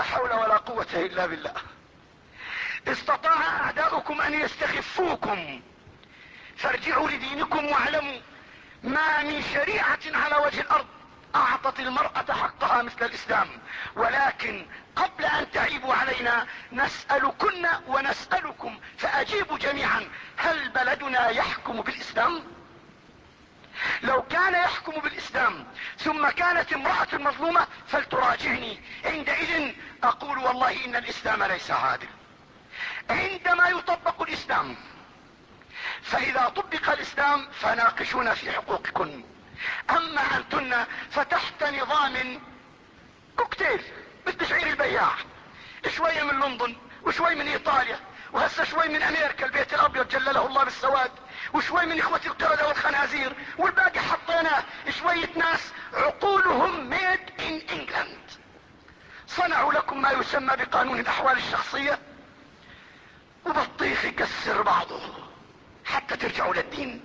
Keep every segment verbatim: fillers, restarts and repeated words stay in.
لا حول ولا قوة الا بالله. استطاع اعداؤكم ان يستخفوكم، فارجعوا لدينكم واعلموا ما من شريعة على وجه الارض اعطت المرأة حقها مثل الاسلام. ولكن قبل ان تعيبوا علينا نسألكن ونسألكم، فاجيبوا جميعا، هل بلدنا يحكم بالاسلام؟ لو كان يحكم بالاسلام ثم كانت امرأة مظلومة فلتراجعني، عندئذ اقول والله ان الاسلام ليس عادل. عندما يطبق الاسلام، فاذا طبق الاسلام فناقشونا في حقوقكن. اما انتن فتحت نظام كوكتيل مثل شعير البياع، شوية من لندن وشوي من ايطاليا وهسه شوي من امريكا البيت الابيض جلله الله بالسواد، وشوي من اخوة القردة والخنازير، والباقي حطيناه شوية ناس عقولهم ميد ان انجلاند. صنعوا لكم ما يسمى بقانون الاحوال الشخصية، وبطيخ يكسر بعضه حتى ترجعوا للدين.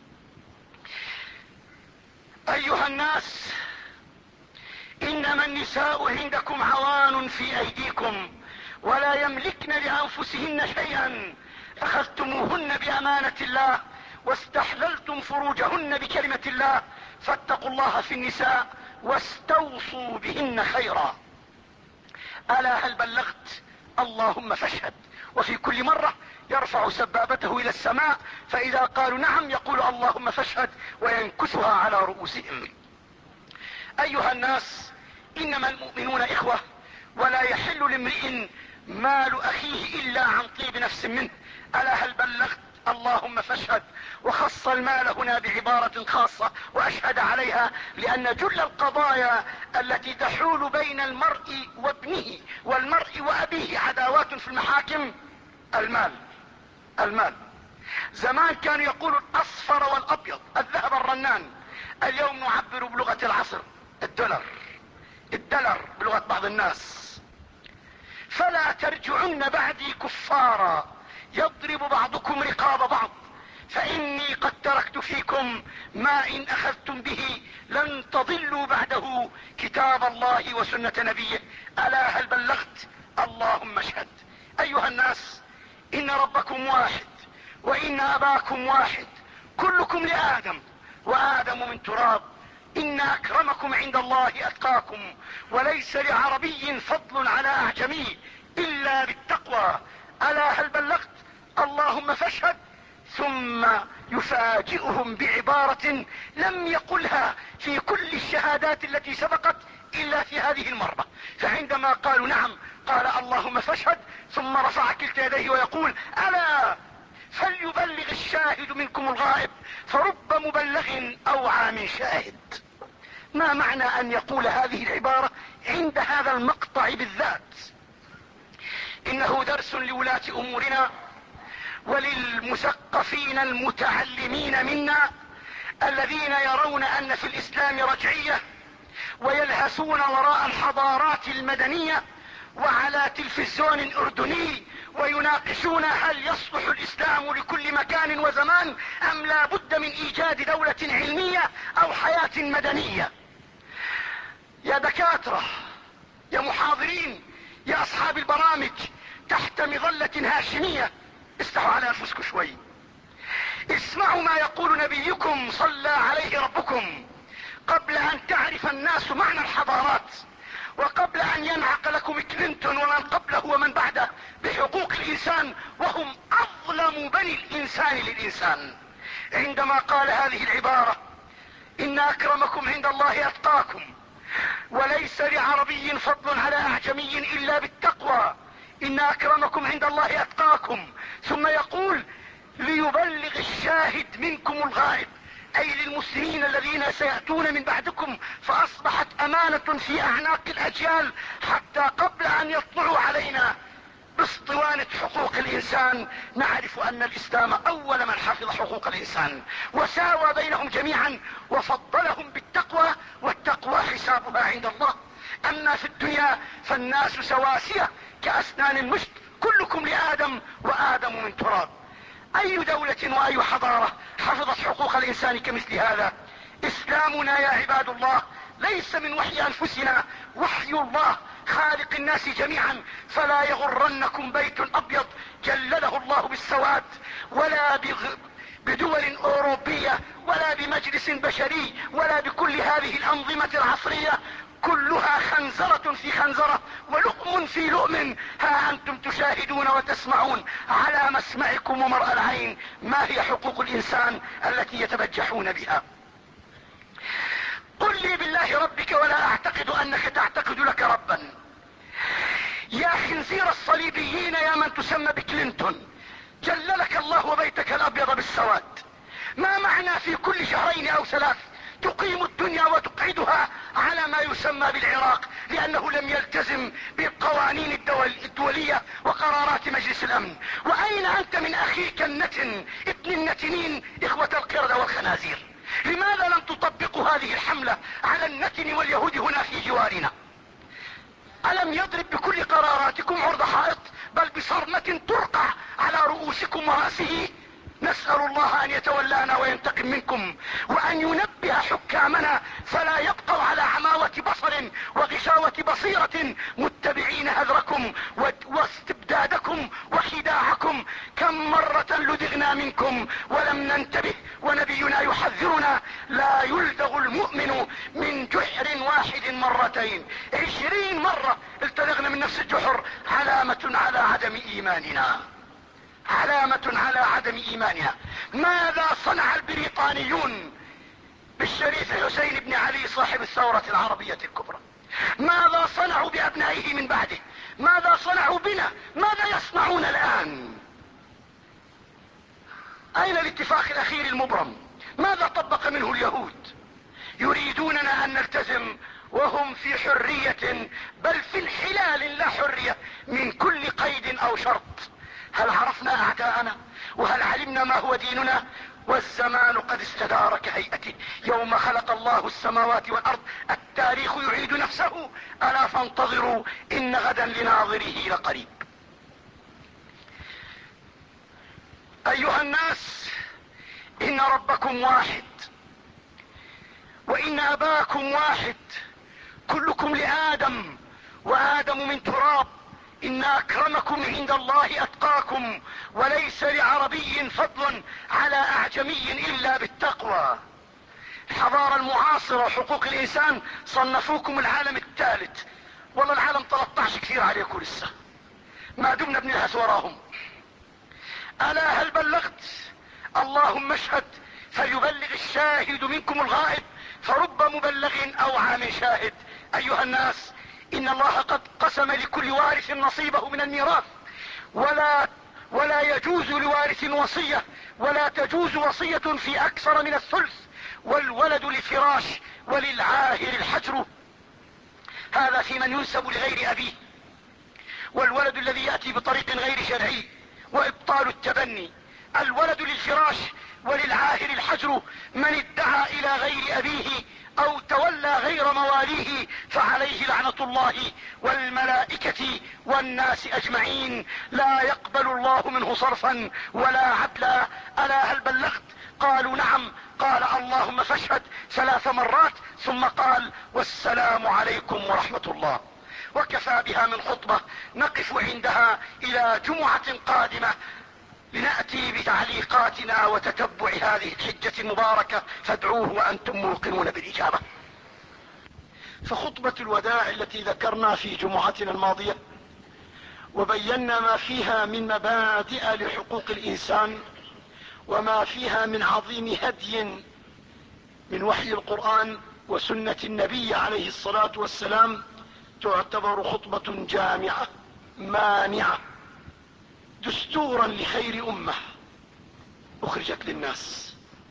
ايها الناس، انما النساء عندكم عوان في ايديكم ولا يملكن لانفسهن شيئا، اخذتموهن بامانة الله واستحللتم فروجهن بكلمة الله، فاتقوا الله في النساء واستوصوا بهن خيرا. الا هل بلغت؟ اللهم فاشهد. وفي كل مرة يرفع سبابته الى السماء، فاذا قالوا نعم يقول اللهم فاشهد وينكثها على رؤوسهم. ايها الناس، انما المؤمنون اخوة، ولا يحل لامرئ مال اخيه الا عن طيب نفس منه. الا هل بلغت؟ اللهم فاشهد. وخص المال هنا بعبارة خاصة واشهد عليها، لان جل القضايا التي تحول بين المرء وابنه والمرء وابيه عداوات في المحاكم المال. المال زمان كانوا يقولوا الاصفر والابيض، الذهب الرنان. اليوم نعبر بلغة العصر، الدولار، الدولار بلغة بعض الناس. فلا ترجعن بعدي كفارا يضرب بعضكم رقاب بعض، فاني قد تركت فيكم ما ان اخذتم به لن تضلوا بعده كتاب الله وسنة نبيه. الا هل بلغت؟ اللهم اشهد. ايها الناس، ان ربكم واحد وان اباكم واحد، كلكم لآدم وآدم من تراب. ان اكرمكم عند الله اتقاكم، وليس لعربي فضل على اعجمي الا بالتقوى. الا هل بلغت؟ اللهم فاشهد. ثم يفاجئهم بعبارة لم يقلها في كل الشهادات التي سبقت الا في هذه المرة. فعندما قالوا نعم قال اللهم فاشهد، ثم رفع كلتا يديه ويقول الا فليبلغ الشاهد منكم الغائب، فرب مبلغ اوعى من شاهد. ما معنى ان يقول هذه العبارة عند هذا المقطع بالذات؟ انه درس لولاة امورنا وللمثقفين المتعلمين منا، الذين يرون ان في الاسلام رجعية ويلهثون وراء الحضارات المدنية وعلى تلفزيون اردني ويناقشون هل يصلح الاسلام لكل مكان وزمان ام لا بد من ايجاد دولة علمية او حياة مدنية. يا دكاترة، يا محاضرين، يا اصحاب البرامج تحت مظلة هاشمية، استحوا على انفسكم شوي، اسمعوا ما يقول نبيكم صلى عليه ربكم قبل ان تعرف الناس معنى الحضارات، وقبل ان ينعق لكم كلينتون ومن قبله ومن بعده بحقوق الانسان وهم اظلم بني الانسان للانسان، عندما قال هذه العبارة: ان اكرمكم عند الله اتقاكم، وليس لعربي فضل على اعجمي الا بالتقوى، ان اكرمكم عند الله اتقاكم. ثم يقول: ليبلغ الشاهد منكم الغائب، اي للمسلمين الذين سيأتون من بعدكم، فاصبحت امانة في اعناق الاجيال حتى قبل ان يطلعوا علينا باسطوانة حقوق الانسان نعرف ان الاسلام اول من حفظ حقوق الانسان وساوى بينهم جميعا وفضلهم بالتقوى، والتقوى حسابها عند الله. اما في الدنيا فالناس سواسية كاسنان المشط، كلكم لآدم وآدم من تراب. اي دولة واي حضارة حفظت حقوق الانسان كمثل هذا؟ اسلامنا يا عباد الله ليس من وحي انفسنا، وحي الله خالق الناس جميعا. فلا يغرنكم بيت ابيض جلله الله بالسواد، ولا بغ... بدول اوروبية، ولا بمجلس بشري، ولا بكل هذه الانظمة العصرية، كلها خنزرة في خنزرة ولؤم في لؤم. ها انتم تشاهدون وتسمعون على مسمعكم ومرأى العين ما هي حقوق الانسان التي يتبجحون بها. قل لي بالله ربك ولا اعتقد انك تعتقد لك ربا. يا خنزير الصليبيين، يا من تسمى بكلينتون، جللك الله وبيتك الابيض بالسواد. ما معنى في كل شهرين او ثلاث تقيم الدنيا وتقعدها على ما يسمى بالعراق لانه لم يلتزم بالقوانين الدول الدولية وقرارات مجلس الامن؟ واين انت من اخيك النتن ابن النتنين اخوة القردة والخنازير؟ لماذا لم تطبقوا هذه الحملة على النتن واليهود هنا في جوارنا؟ الم يضرب بكل قراراتكم عرض حائط، بل بصرمة ترقع على رؤوسكم ورأسه؟ نسأل الله ان يتولانا وينتقم منكم، وان ينبه حكامنا فلا يبقوا على عماوة بصر وغشاوة بصيرة متبعين هذركم واستبدادكم وخداعكم. كم مرة لدغنا منكم ولم ننتبه، ونبينا يحذرنا: لا يلدغ المؤمن من جحر واحد مرتين. عشرين مرة التدغنا من نفس الجحر، علامة على عدم ايماننا، علامة على عدم ايمانها. ماذا صنع البريطانيون بالشريف حسين بن علي صاحب الثورة العربية الكبرى؟ ماذا صنعوا بابنائه من بعده؟ ماذا صنعوا بنا؟ ماذا يصنعون الان؟ اين الاتفاق الاخير المبرم؟ ماذا طبق منه اليهود؟ يريدوننا ان نلتزم وهم في حرية، بل في انحلال لا حرية من كل قيد او شرط. هل عرفنا اعداءنا؟ وهل علمنا ما هو ديننا؟ والزمان قد استدار كهيئته يوم خلق الله السماوات والارض. التاريخ يعيد نفسه، الا فانتظروا ان غدا لناظره لقريب. ايها الناس، ان ربكم واحد، وان اباكم واحد، كلكم لآدم وآدم من تراب. إن أكرمكم عند الله أتقاكم، وليس لعربي فضل على أعجمي إلا بالتقوى. الحضارة المعاصرة وحقوق الإنسان صنفوكم العالم الثالث. والله العالم ثلاثة عشر كثير عليكم لسه، ما دمنا بنلهث وراهم. ألا هل بلغت؟ اللهم اشهد، فليبلغ الشاهد منكم الغائب، فرب مبلغ أوعى من شاهد. ايها الناس، ان الله قد قسم لكل وارث نصيبه من الميراث، ولا ولا يجوز لوارث وصية، ولا تجوز وصية في اكثر من الثلث. والولد لفراش، وللعاهر الحجر. هذا في من ينسب لغير ابيه. والولد الذي يأتي بطريق غير شرعي، وابطال التبني. الولد للفراش وللعاهر الحجر. من ادعى الى غير ابيه او تولى غير مواليه فعليه لعنة الله والملائكة والناس اجمعين، لا يقبل الله منه صرفا ولا عدلا. الا هل بلغت؟ قالوا نعم. قال اللهم فاشهد ثلاث مرات، ثم قال والسلام عليكم ورحمة الله. وكفى بها من خطبة، نقف عندها الى جمعة قادمة لنأتي بتعليقاتنا وتتبع هذه الحجة المباركة، فادعوه وأنتم موقنون بالإجابة. فخطبة الوداع التي ذكرنا في جمعتنا الماضية وبينا ما فيها من مبادئ لحقوق الإنسان، وما فيها من عظيم هدي من وحي القرآن وسنة النبي عليه الصلاة والسلام، تعتبر خطبة جامعة مانعة، دستورا لخير امة اخرجت للناس.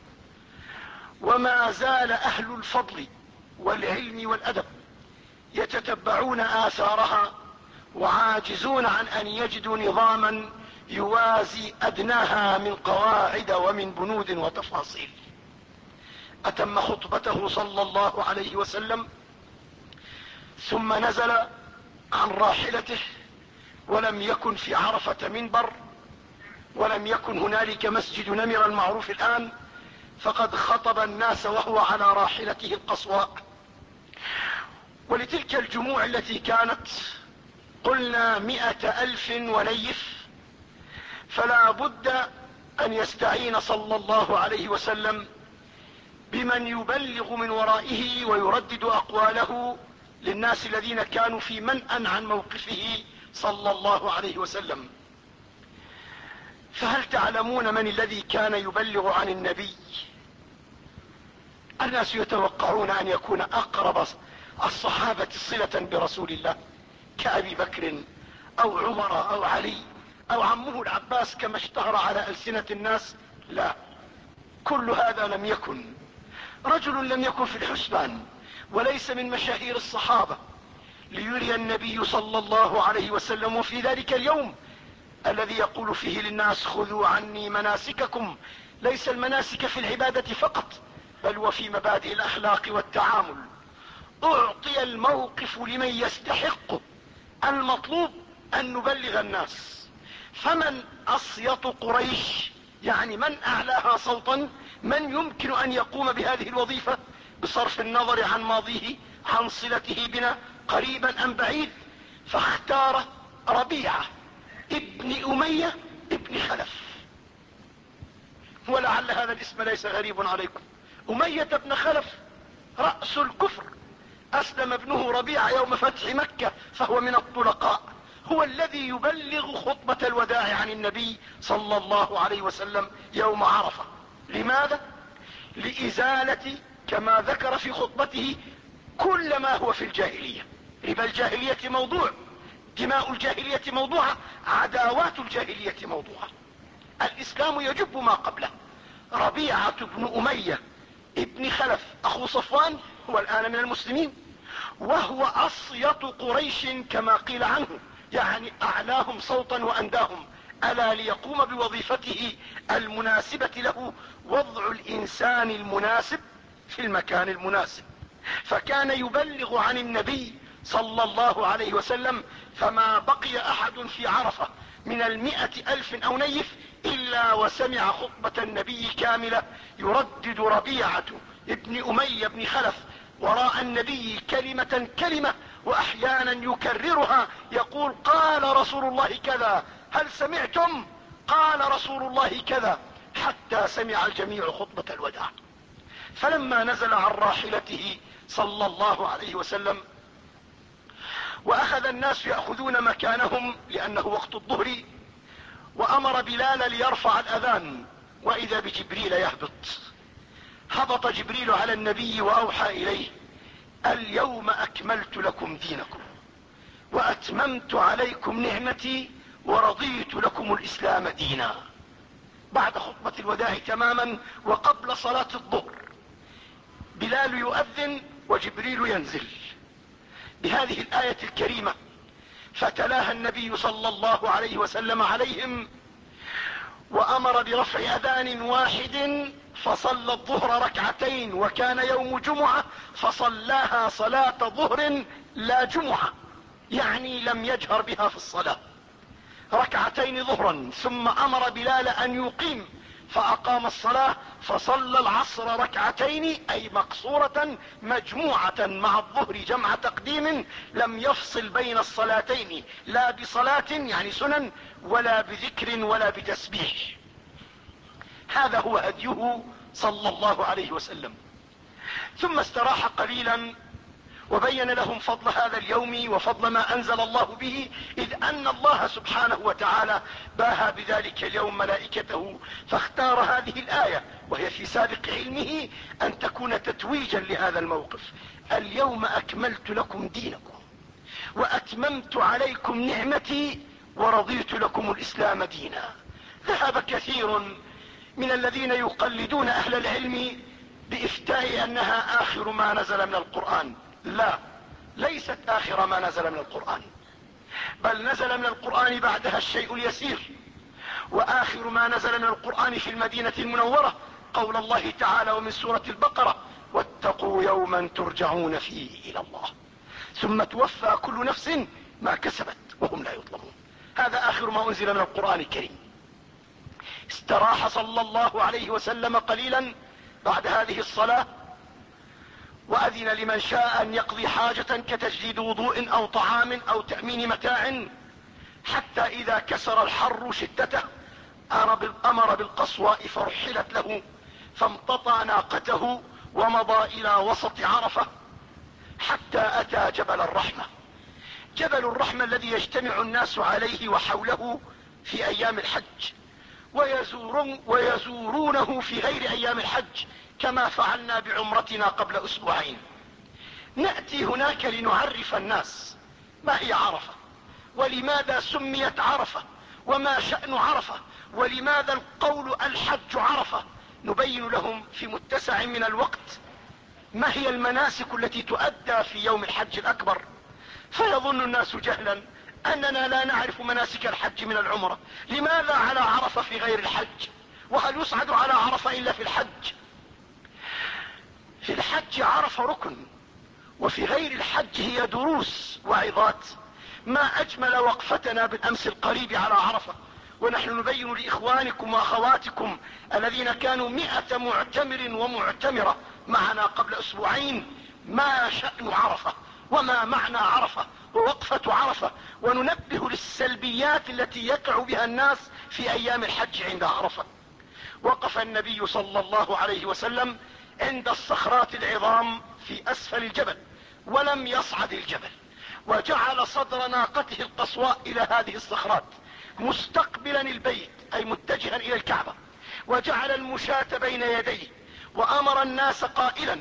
وما زال اهل الفضل والعلم والادب يتتبعون اثارها، وعاجزون عن ان يجدوا نظاما يوازي ادناها من قواعد ومن بنود وتفاصيل. اتم خطبته صلى الله عليه وسلم، ثم نزل عن راحلته، ولم يكن في عرفة منبر، ولم يكن هنالك مسجد نمر المعروف الآن، فقد خطب الناس وهو على راحلته القصواء. ولتلك الجموع التي كانت قلنا مئة الف ونيف، فلا بد ان يستعين صلى الله عليه وسلم بمن يبلغ من ورائه ويردد اقواله للناس الذين كانوا في منأى عن موقفه صلى الله عليه وسلم. فهل تعلمون من الذي كان يبلغ عن النبي؟ الناس يتوقعون ان يكون اقرب الصحابة صلة برسول الله كأبي بكر او عمر او علي او عمه العباس كما اشتهر على ألسنة الناس. لا، كل هذا لم يكن. رجل لم يكن في الحسبان وليس من مشاهير الصحابة، ليري النبي صلى الله عليه وسلم في ذلك اليوم الذي يقول فيه للناس خذوا عني مناسككم، ليس المناسك في العبادة فقط بل وفي مبادئ الاخلاق والتعامل. اعطي الموقف لمن يستحقه، المطلوب ان نبلغ الناس. فمن اصيط قريش، يعني من اعلاها صوتا، من يمكن ان يقوم بهذه الوظيفة بصرف النظر عن ماضيه عن صلته بنا قريبا ام بعيد؟ فاختار ربيعة ابن امية ابن خلف، ولعل هذا الاسم ليس غريب عليكم. امية بن خلف رأس الكفر، اسلم ابنه ربيعة يوم فتح مكة فهو من الطلقاء، هو الذي يبلغ خطبة الوداع عن النبي صلى الله عليه وسلم يوم عرفة. لماذا؟ لإزالة كما ذكر في خطبته كل ما هو في الجاهلية. ربا الجاهلية موضوع، دماء الجاهلية موضوعة، عداوات الجاهلية موضوعة. الاسلام يجب ما قبله. ربيعة بن امية ابن خلف اخو صفوان هو الان من المسلمين، وهو اصيط قريش كما قيل عنه، يعني اعلاهم صوتا وانداهم، الا ليقوم بوظيفته المناسبة له، وضع الانسان المناسب في المكان المناسب. فكان يبلغ عن النبي صلى الله عليه وسلم، فما بقي احد في عرفة من المئة الف او نيف الا وسمع خطبة النبي كاملة، يردد ربيعة ابن امية بن خلف وراء النبي كلمة كلمة، واحيانا يكررها يقول قال رسول الله كذا، هل سمعتم؟ قال رسول الله كذا، حتى سمع الجميع خطبة الوداع. فلما نزل عن راحلته صلى الله عليه وسلم واخذ الناس يأخذون مكانهم لانه وقت الظهر، وامر بلال ليرفع الاذان، واذا بجبريل يهبط. هبط جبريل على النبي واوحى اليه اليوم اكملت لكم دينكم واتممت عليكم نعمتي ورضيت لكم الاسلام دينا، بعد خطبة الوداع تماما وقبل صلاة الظهر. بلال يؤذن وجبريل ينزل بهذه الآية الكريمة، فتلاها النبي صلى الله عليه وسلم عليهم، وامر برفع اذان واحد، فصلى الظهر ركعتين، وكان يوم جمعة فصلاها صلاة ظهر لا جمعة، يعني لم يجهر بها في الصلاة، ركعتين ظهرا. ثم امر بلال ان يقيم فاقام الصلاة، فصلى العصر ركعتين اي مقصورة مجموعة مع الظهر جمع تقديم، لم يفصل بين الصلاتين لا بصلاة يعني سنن ولا بذكر ولا بتسبيح. هذا هو هديه صلى الله عليه وسلم. ثم استراح قليلا وبين لهم فضل هذا اليوم وفضل ما انزل الله به، اذ ان الله سبحانه وتعالى باهى بذلك اليوم ملائكته، فاختار هذه الآية وهي في سابق علمه ان تكون تتويجا لهذا الموقف. اليوم اكملت لكم دينكم واتممت عليكم نعمتي ورضيت لكم الاسلام دينا. ذهب كثير من الذين يقلدون اهل العلم بافتاء انها اخر ما نزل من القرآن. لا، ليست اخر ما نزل من القرآن، بل نزل من القرآن بعدها الشيء اليسير. واخر ما نزل من القرآن في المدينة المنورة قول الله تعالى ومن سورة البقرة واتقوا يوما ترجعون فيه الى الله ثم توفى كل نفس ما كسبت وهم لا يظلمون. هذا اخر ما انزل من القرآن الكريم. استراح صلى الله عليه وسلم قليلا بعد هذه الصلاة، وأذن لمن شاء أن يقضي حاجة كتجديد وضوء أو طعام أو تأمين متاع، حتى إذا كسر الحر شدته أمر بالقصواء فرحلت له، فامتطى ناقته ومضى إلى وسط عرفة حتى أتى جبل الرحمة. جبل الرحمة الذي يجتمع الناس عليه وحوله في أيام الحج، ويزورون ويزورونه في غير أيام الحج، كما فعلنا بعمرتنا قبل أسبوعين. نأتي هناك لنعرف الناس ما هي عرفة، ولماذا سميت عرفة، وما شأن عرفة، ولماذا القول الحج عرفة. نبين لهم في متسع من الوقت ما هي المناسك التي تؤدى في يوم الحج الأكبر. فيظن الناس جهلا أننا لا نعرف مناسك الحج من العمرة. لماذا على عرفة في غير الحج؟ وهل يصعد على عرفة إلا في الحج؟ في الحج عرفة ركن، وفي غير الحج هي دروس وعظات. ما أجمل وقفتنا بالأمس القريب على عرفة، ونحن نبين لإخوانكم وأخواتكم الذين كانوا مئة معتمر ومعتمرة معنا قبل أسبوعين ما شأن عرفة وما معنى عرفة ووقفة عرفة، وننبه للسلبيات التي يقع بها الناس في أيام الحج عند عرفة. وقف النبي صلى الله عليه وسلم عند الصخرات العظام في أسفل الجبل، ولم يصعد الجبل، وجعل صدر ناقته القصواء إلى هذه الصخرات مستقبلا البيت، أي متجها إلى الكعبة، وجعل المشاة بين يديه، وأمر الناس قائلا: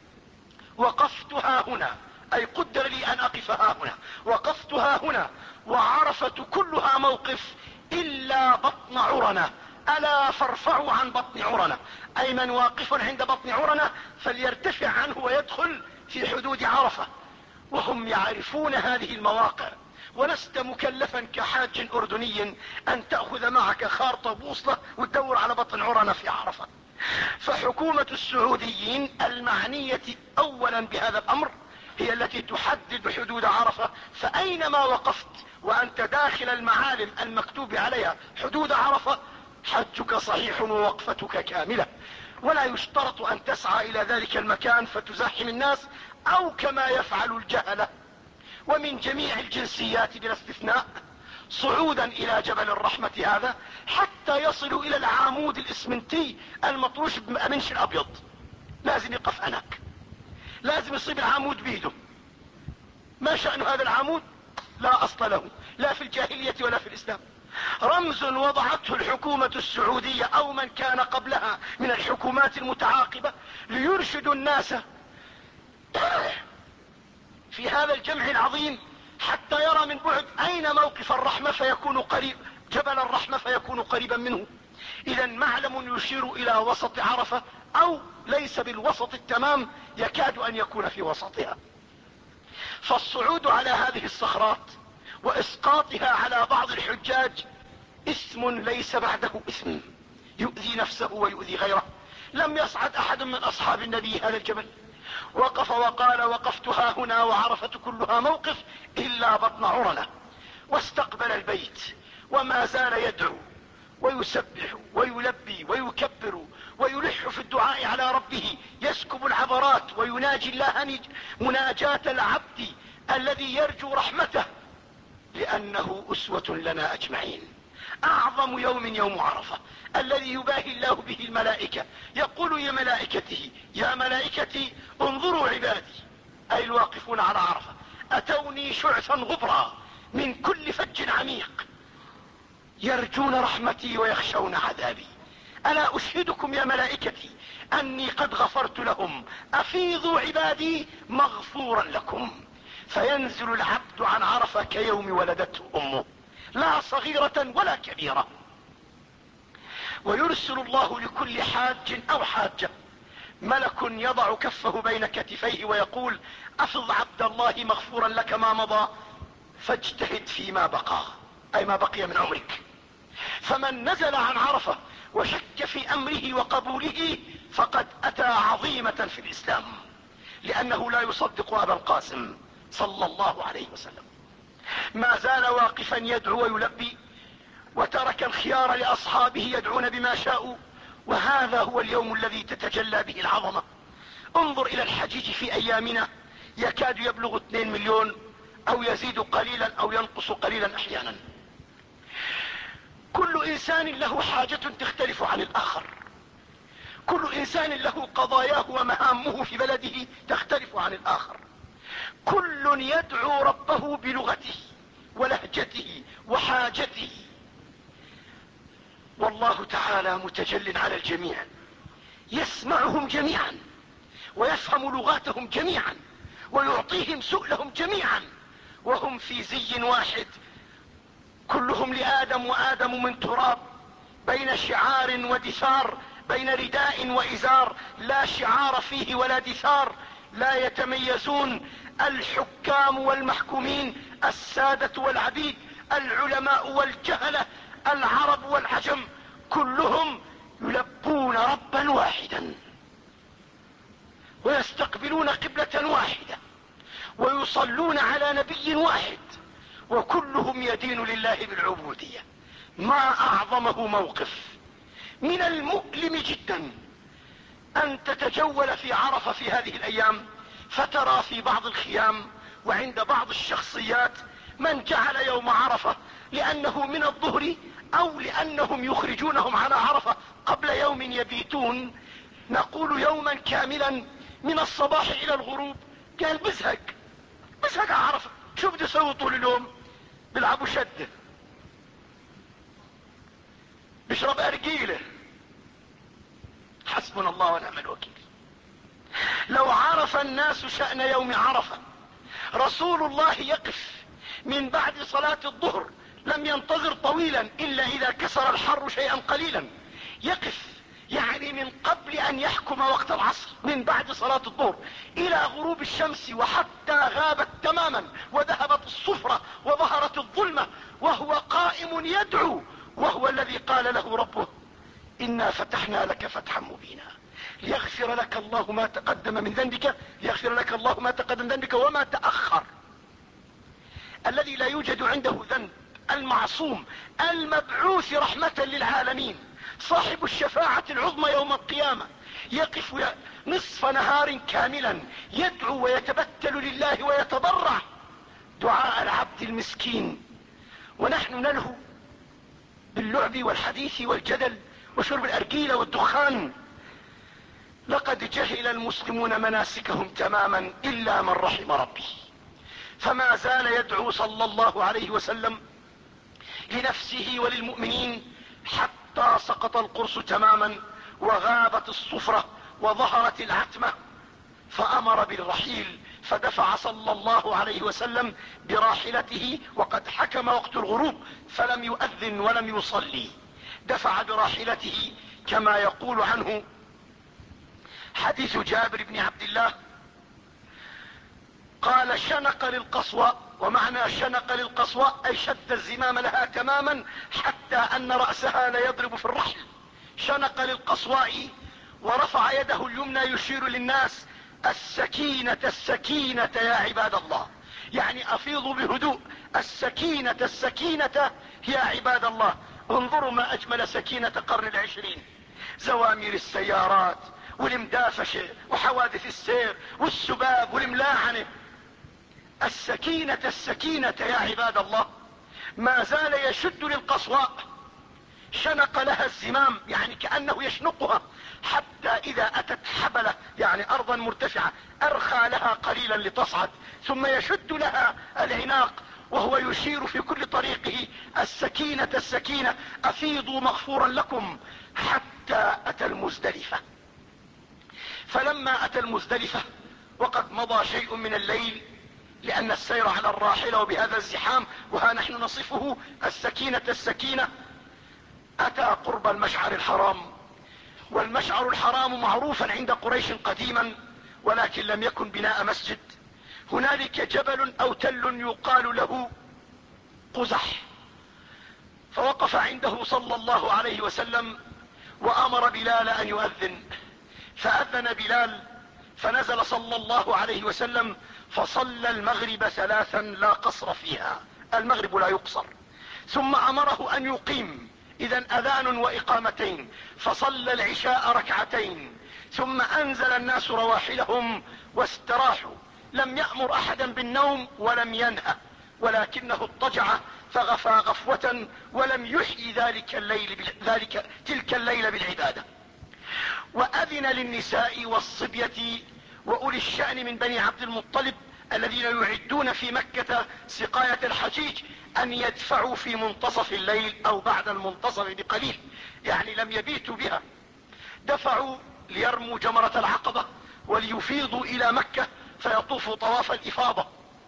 وقفتها هنا، أي قدر لي أن أقف ها هنا، وقفتها هنا، وعرفة كلها موقف إلا بطن عرنة، ألا فارفعوا عن بطن عرنة، أي من واقف عند بطن عرنة فليرتفع عنه ويدخل في حدود عرفة. وهم يعرفون هذه المواقع، ولست مكلفا كحاج أردني أن تأخذ معك خارطة بوصلة وتدور على بطن عرنة في عرفة. فحكومة السعوديين المعنية أولا بهذا الأمر هي التي تحدد حدود عرفة، فأينما وقفت وأنت داخل المعالم المكتوب عليها حدود عرفة حجك صحيح ووقفتك كاملة، ولا يشترط أن تسعى إلى ذلك المكان فتزاحم الناس، أو كما يفعل الجهلة ومن جميع الجنسيات بلا استثناء صعودا إلى جبل الرحمة هذا حتى يصلوا إلى العمود الإسمنتي المطروش بمنش الأبيض. لازم يقف هناك، لازم يصيب العمود بيده. ما شأن هذا العمود؟ لا أصل له، لا في الجاهلية ولا في الإسلام. رمز وضعته الحكومة السعودية أو من كان قبلها من الحكومات المتعاقبة ليرشدوا الناس في هذا الجمع العظيم حتى يرى من بعد أين موقف الرحمة فيكون قريب، جبل الرحمة فيكون قريبا منه. إذا معلم يشير إلى وسط عرفة، أو ليس بالوسط التمام، يكاد أن يكون في وسطها. فالصعود على هذه الصخرات وإسقاطها على بعض الحجاج اسم ليس بعده اسم، يؤذي نفسه ويؤذي غيره. لم يصعد أحد من أصحاب النبي هذا الجبل، وقف وقال: وقفتها هنا وعرفة كلها موقف إلا بطن عرنة، واستقبل البيت، وما زال يدعو ويسبح ويلبي ويكبر ويلح في الدعاء على ربه، يسكب العبرات ويناجي الله مناجاة العبد الذي يرجو رحمته، لأنه أسوة لنا أجمعين. أعظم يوم يوم عرفة الذي يباهي الله به الملائكة، يقول يا ملائكته يا ملائكتي انظروا عبادي، أي الواقفون على عرفة، أتوني شعثا غبرا من كل فج عميق، يرجون رحمتي ويخشون عذابي. ألا أشهدكم يا ملائكتي أني قد غفرت لهم، أفيضوا عبادي مغفورا لكم. فينزل العبد عن عرفة كيوم ولدته أمه، لا صغيرة ولا كبيرة. ويرسل الله لكل حاج أو حاجة ملك يضع كفه بين كتفيه ويقول: أفض عبد الله مغفورا لك ما مضى، فاجتهد فيما بقى، أي ما بقي من عمرك. فمن نزل عن عرفة وشك في أمره وقبوله فقد أتى عظيمة في الإسلام، لأنه لا يصدق أبا القاسم صلى الله عليه وسلم. ما زال واقفا يدعو ويلبي، وترك الخيار لأصحابه يدعون بما شاءوا، وهذا هو اليوم الذي تتجلى به العظمة. انظر الى الحجيج في ايامنا، يكاد يبلغ اثنين مليون او يزيد قليلا او ينقص قليلا احيانا. كل انسان له حاجة تختلف عن الاخر، كل انسان له قضاياه ومهامه في بلده تختلف عن الاخر، كل يدعو ربه بلغته ولهجته وحاجته، والله تعالى متجل على الجميع، يسمعهم جميعا ويفهم لغاتهم جميعا ويعطيهم سؤلهم جميعا، وهم في زي واحد، كلهم لآدم وآدم من تراب، بين شعار ودثار، بين رداء وإزار، لا شعار فيه ولا دثار، لا يتميزون الحكام والمحكومين، السادة والعبيد، العلماء والجهلة، العرب والعجم، كلهم يلبون ربا واحدا ويستقبلون قبلة واحدة ويصلون على نبي واحد، وكلهم يدين لله بالعبودية. ما اعظمه موقف. من المؤلم جدا ان تتجول في عرفة في هذه الايام فترى في بعض الخيام وعند بعض الشخصيات من جعل يوم عرفة لانه من الظهر او لانهم يخرجونهم على عرفة قبل يوم يبيتون، نقول يوما كاملا من الصباح الى الغروب، قال بزهق بزهق عرفة، شو بده يسوي طول اليوم؟ بيلعبوا شدة، بيشرب ارجيلة، حسبنا الله ونعم الوكيل. لو عرف الناس شأن يوم عرفة، رسول الله يقف من بعد صلاة الظهر، لم ينتظر طويلا الا اذا كسر الحر شيئا قليلا، يقف يعني من قبل ان يحكم وقت العصر، من بعد صلاة الظهر الى غروب الشمس، وحتى غابت تماما وذهبت الصفرة وظهرت الظلمة، وهو قائم يدعو، وهو الذي قال له ربه انا فتحنا لك فتحا مبينا ليغفر لك الله ما تقدم من ذنبك، ليغفر لك الله ما تقدم من ذنبك وما تأخر، الذي لا يوجد عنده ذنب، المعصوم، المبعوث رحمة للعالمين، صاحب الشفاعة العظمى يوم القيامة، يقف نصف نهار كاملا يدعو ويتبتل لله ويتضرع دعاء العبد المسكين، ونحن نلهو باللعب والحديث والجدل وشرب الارجيلة والدخان. لقد جهل المسلمون مناسكهم تماما الا من رحم ربي، فما زال يدعو صلى الله عليه وسلم لنفسه وللمؤمنين حتى سقط القرص تماما وغابت الصفرة وظهرت العتمة، فامر بالرحيل، فدفع صلى الله عليه وسلم براحلته وقد حكم وقت الغروب فلم يؤذن ولم يصلي، دفع براحلته كما يقول عنه حديث جابر بن عبد الله قال شنق للقصوى، ومعنى شنق للقصوى اي شد الزمام لها تماما حتى ان رأسها ليضرب في الرحل، شنق للقصواء ورفع يده اليمنى يشير للناس السكينة السكينة يا عباد الله، يعني افيضوا بهدوء، السكينة السكينة يا عباد الله. انظروا ما اجمل سكينة قرن العشرين، زوامير السيارات والمدافشة وحوادث السير والسباب والملاعنة، السكينة السكينة يا عباد الله. ما زال يشد للقصواء، شنق لها الزمام يعني كأنه يشنقها، حتى اذا اتت حبلة يعني ارضا مرتفعة ارخى لها قليلا لتصعد، ثم يشد لها العناق وهو يشير في كل طريقه السكينة السكينة، افيضوا مغفورا لكم، حتى اتى المزدلفة. فلما اتى المزدلفة وقد مضى شيء من الليل، لان السير على الراحلة وبهذا الزحام، وها نحن نصفه السكينة السكينة، اتى قرب المشعر الحرام، والمشعر الحرام معروفا عند قريش قديما ولكن لم يكن بناء مسجد، هنالك جبل او تل يقال له قزح، فوقف عنده صلى الله عليه وسلم وامر بلال ان يؤذن، فاذن بلال، فنزل صلى الله عليه وسلم فصلى المغرب ثلاثا لا قصر فيها، المغرب لا يقصر، ثم امره ان يقيم اذا اذان واقامتين، فصلى العشاء ركعتين ثم انزل الناس رواحلهم واستراحوا. لم يأمر احدا بالنوم ولم ينهى، ولكنه اضطجع فغفى غفوة ولم يحيي ذلك الليل ذلك تلك الليلة بالعبادة. واذن للنساء والصبية واولي الشأن من بني عبد المطلب الذين يعدون في مكة سقاية الحجيج ان يدفعوا في منتصف الليل او بعد المنتصف بقليل، يعني لم يبيتوا بها، دفعوا ليرموا جمرة العقبة وليفيضوا الى مكة فيطوفوا طواف الافاضة،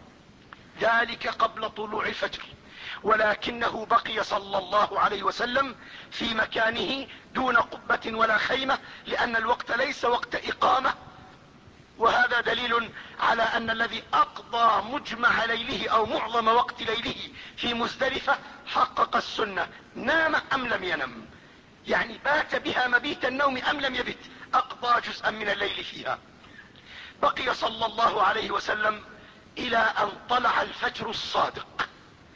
ذلك قبل طلوع الفجر. ولكنه بقي صلى الله عليه وسلم في مكانه دون قبة ولا خيمة، لان الوقت ليس وقت اقامة، وهذا دليل على ان الذي اقضى مجمع ليله او معظم وقت ليله في مزدلفة حقق السنة، نام ام لم ينم، يعني بات بها مبيت النوم ام لم يبت، اقضى جزءا من الليل فيها. بقي صلى الله عليه وسلم الى ان طلع الفجر الصادق،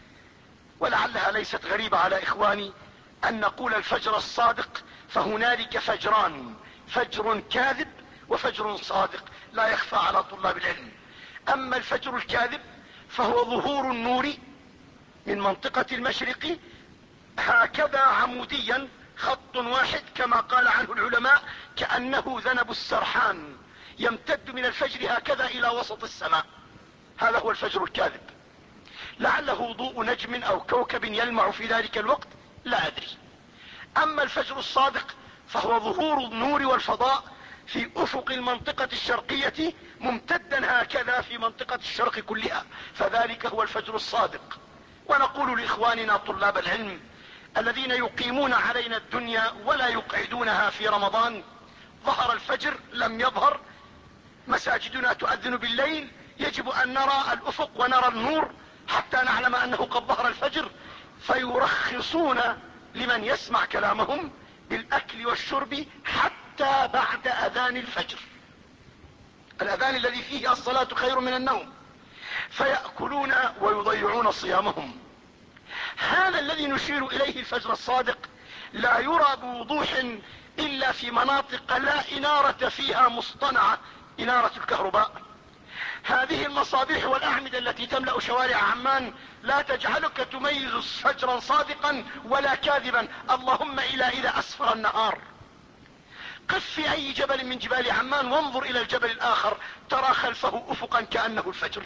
ولعلها ليست غريبة على اخواني ان نقول الفجر الصادق، فهنالك فجران، فجر كاذب وفجر صادق، لا يخفى على طلاب العلم. اما الفجر الكاذب فهو ظهور النور من منطقة المشرق هكذا عموديا خط واحد كما قال عنه العلماء، كأنه ذنب السرحان يمتد من الفجر هكذا الى وسط السماء، هذا هو الفجر الكاذب. لعله ضوء نجم او كوكب يلمع في ذلك الوقت، لا ادري. اما الفجر الصادق فهو ظهور النور والفضاء في افق المنطقة الشرقية ممتدا هكذا في منطقة الشرق كلها، فذلك هو الفجر الصادق. ونقول لاخواننا طلاب العلم الذين يقيمون علينا الدنيا ولا يقعدونها في رمضان، ظهر الفجر لم يظهر، مساجدنا تؤذن بالليل، يجب ان نرى الافق ونرى النور حتى نعلم انه قد ظهر الفجر، فيرخصون لمن يسمع كلامهم بالاكل والشرب حتى بعد اذان الفجر، الاذان الذي فيه الصلاة خير من النوم، فيأكلون ويضيعون صيامهم. هذا الذي نشير اليه الفجر الصادق لا يرى بوضوح الا في مناطق لا انارة فيها مصطنعة، انارة الكهرباء. هذه المصابيح والاعمدة التي تملأ شوارع عمان لا تجعلك تميز فجرا صادقا ولا كاذبا، اللهم الا اذا اسفر النهار. قف في اي جبل من جبال عمان وانظر الى الجبل الاخر ترى خلفه افقا كأنه الفجر.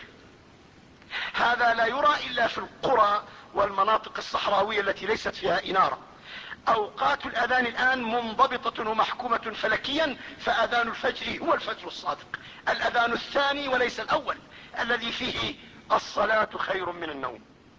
هذا لا يرى الا في القرى والمناطق الصحراوية التي ليست فيها انارة. اوقات الاذان الان منضبطة ومحكومة فلكيا، فاذان الفجر هو الفجر الصادق، الاذان الثاني وليس الاول الذي فيه الصلاة خير من النوم.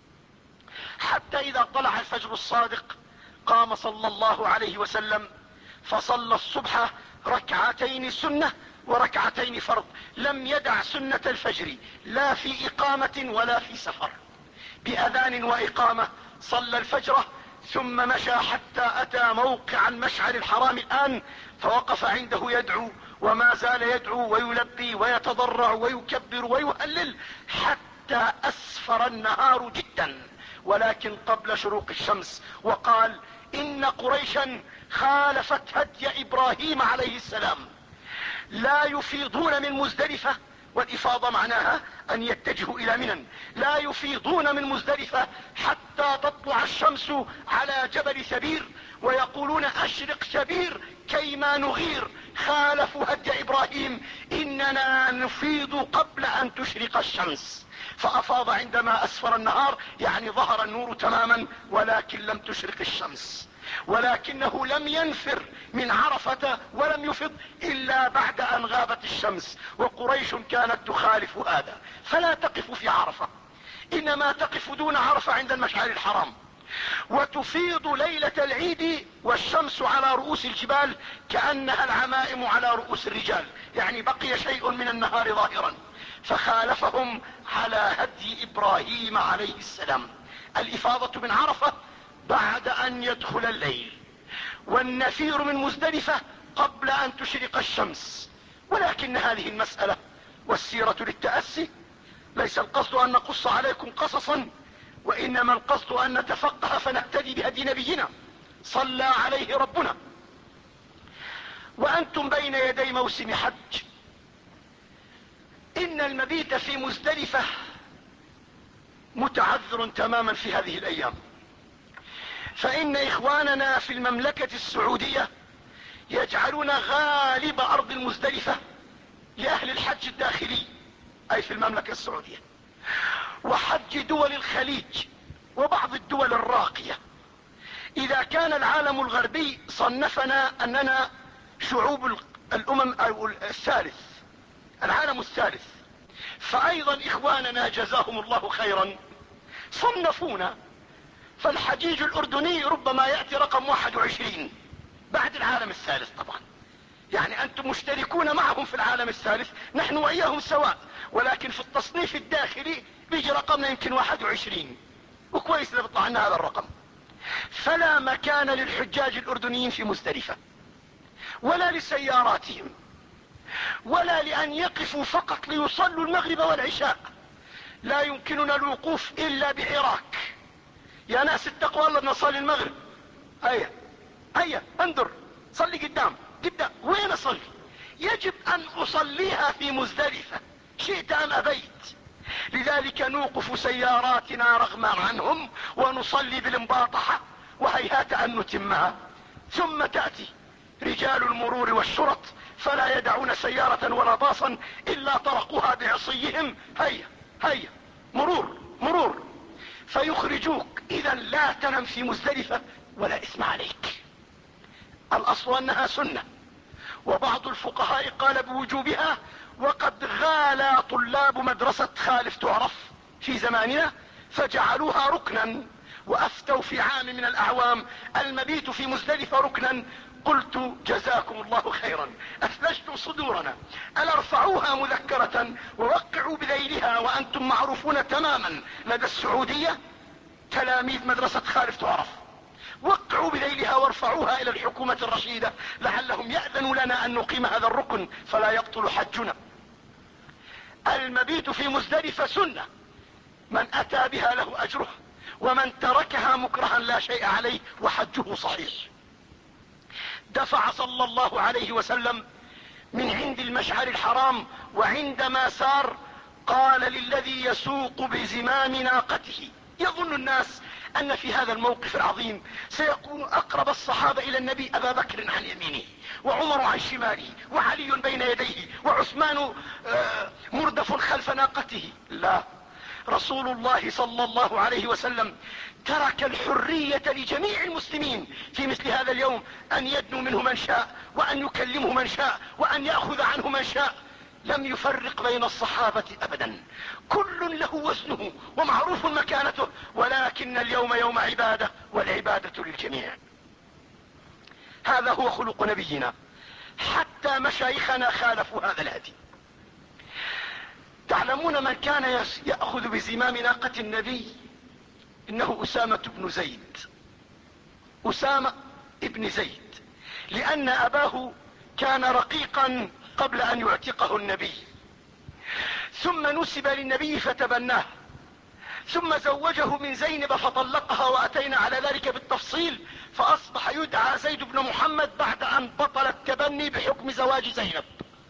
حتى اذا طلع الفجر الصادق قام صلى الله عليه وسلم فصلى الصبح ركعتين سنة وركعتين فرض، لم يدع سنة الفجر لا في اقامة ولا في سفر، باذان واقامة صلى الفجر ثم مشى حتى اتى موقع المشعر الحرام الان، فوقف عنده يدعو وما زال يدعو ويلبي ويتضرع ويكبر ويهلل حتى اسفر النهار جدا، ولكن قبل شروق الشمس، وقال ان قريشا خالفت هدي ابراهيم عليه السلام، لا يفيضون من مزدلفة، والافاضة معناها ان يتجهوا الى منى، لا يفيضون من مزدلفة حتى تطلع الشمس على جبل سبير، ويقولون اشرق سبير كيما نغير، خالفوا هدي ابراهيم، اننا نفيض قبل ان تشرق الشمس. فافاض عندما اسفر النهار، يعني ظهر النور تماما ولكن لم تشرق الشمس، ولكنه لم ينفر من عرفة ولم يفض الا بعد ان غابت الشمس، وقريش كانت تخالف هذا، فلا تقف في عرفة، انما تقف دون عرفة عند المشعر الحرام، وتفيض ليلة العيد والشمس على رؤوس الجبال كأنها العمائم على رؤوس الرجال، يعني بقي شيء من النهار ظاهرا، فخالفهم على هدي ابراهيم عليه السلام. الافاضة من عرفة بعد ان يدخل الليل، والنفير من مزدلفة قبل ان تشرق الشمس. ولكن هذه المسألة والسيرة للتأسي، ليس القصد ان نقص عليكم قصصا، وانما القصد ان نتفقه فنهتدي بهدي نبينا صلى عليه ربنا وانتم بين يدي موسم حج. ان المبيت في مزدلفة متعذر تماما في هذه الايام، فان اخواننا في المملكة السعودية يجعلون غالب ارض المزدلفة لاهل الحج الداخلي، اي في المملكة السعودية وحج دول الخليج وبعض الدول الراقية. اذا كان العالم الغربي صنفنا اننا شعوب الامم او الثالث، العالم الثالث، فايضا اخواننا جزاهم الله خيرا صنفونا، فالحجيج الاردني ربما يأتي رقم واحد وعشرين بعد العالم الثالث. طبعا يعني انتم مشتركون معهم في العالم الثالث، نحن واياهم سواء، ولكن في التصنيف الداخلي بيجي رقمنا يمكن واحد وعشرين، وكويس اذا بيطلع لنا هذا الرقم. فلا مكان للحجاج الاردنيين في مزدلفة، ولا لسياراتهم، ولا لان يقفوا فقط ليصلوا المغرب والعشاء. لا يمكننا الوقوف الا بعراك. يا ناس اتقوا الله، نصلي المغرب. هيا هيا انظر، صلي قدام قدام. وين اصلي؟ يجب ان اصليها في مزدلفة شئت ام ابيت. لذلك نوقف سياراتنا رغما عنهم ونصلي بالمباطحة، وهيهات ان نتمها. ثم تأتي رجال المرور والشرط فلا يدعون سيارة ولا باصا الا طرقوها بعصيهم. هيا هيا مرور مرور، فيخرجوك. اذا لا تنم في مزدلفة ولا اسم عليك. الاصل انها سنة، وبعض الفقهاء قال بوجوبها، وقد غالى طلاب مدرسة خالف تعرف في زماننا فجعلوها ركنا، وافتوا في عام من الاعوام المبيت في مزدلفة ركنا. قلت جزاكم الله خيرا، اثلجتم صدورنا. الا ارفعوها مذكرة ووقعوا بذيلها، وانتم معروفون تماما لدى السعودية تلاميذ مدرسة خالف تعرف، وقعوا بذيلها وارفعوها الى الحكومة الرشيدة لعلهم يأذنوا لنا ان نقيم هذا الركن فلا يبطل حجنا. المبيت في مزدلفة سنة، من اتى بها له اجرها، ومن تركها مكرها لا شيء عليه وحجه صحيح. دفع صلى الله عليه وسلم من عند المشعر الحرام، وعندما سار قال للذي يسوق بزمام ناقته. يظن الناس ان في هذا الموقف العظيم سيكون اقرب الصحابة الى النبي ابا بكر عن يمينه، وعمر عن شماله، وعلي بين يديه، وعثمان مردف خلف ناقته. لا، رسول الله صلى الله عليه وسلم ترك الحرية لجميع المسلمين في مثل هذا اليوم، ان يدنوا منه من شاء، وان يكلمه من شاء، وان يأخذ عنه من شاء. لم يفرق بين الصحابة ابدا، كل له وزنه ومعروف مكانته، ولكن اليوم يوم عبادة، والعبادة للجميع. هذا هو خلق نبينا، حتى مشايخنا خالفوا هذا الهدي. تعلمون من كان يأخذ بزمام ناقة النبي؟ انه اسامة بن زيد، اسامة ابن زيد، لان اباه كان رقيقا قبل ان يعتقه النبي، ثم نسب للنبي فتبناه، ثم زوجه من زينب فطلقها، واتينا على ذلك بالتفصيل، فاصبح يدعى زيد بن محمد بعد ان بطل التبني بحكم زواج زينب.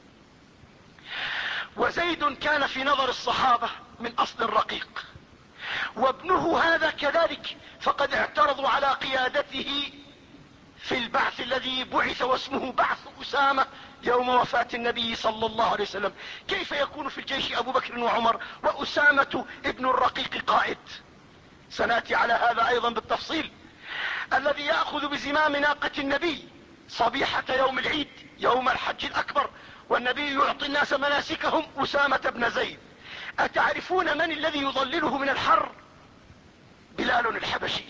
وزيد كان في نظر الصحابة من اصل رقيق، وابنه هذا كذلك، فقد اعترضوا على قيادته في البعث الذي بعث واسمه بعث اسامة يوم وفاة النبي صلى الله عليه وسلم. كيف يكون في الجيش ابو بكر وعمر واسامة ابن الرقيق قائد؟ سناتي على هذا ايضا بالتفصيل. الذي يأخذ بزمام ناقة النبي صبيحة يوم العيد يوم الحج الاكبر والنبي يعطي الناس مناسكهم، اسامة بن زيد. اتعرفون من الذي يظلله من الحر؟ بلال الحبشي.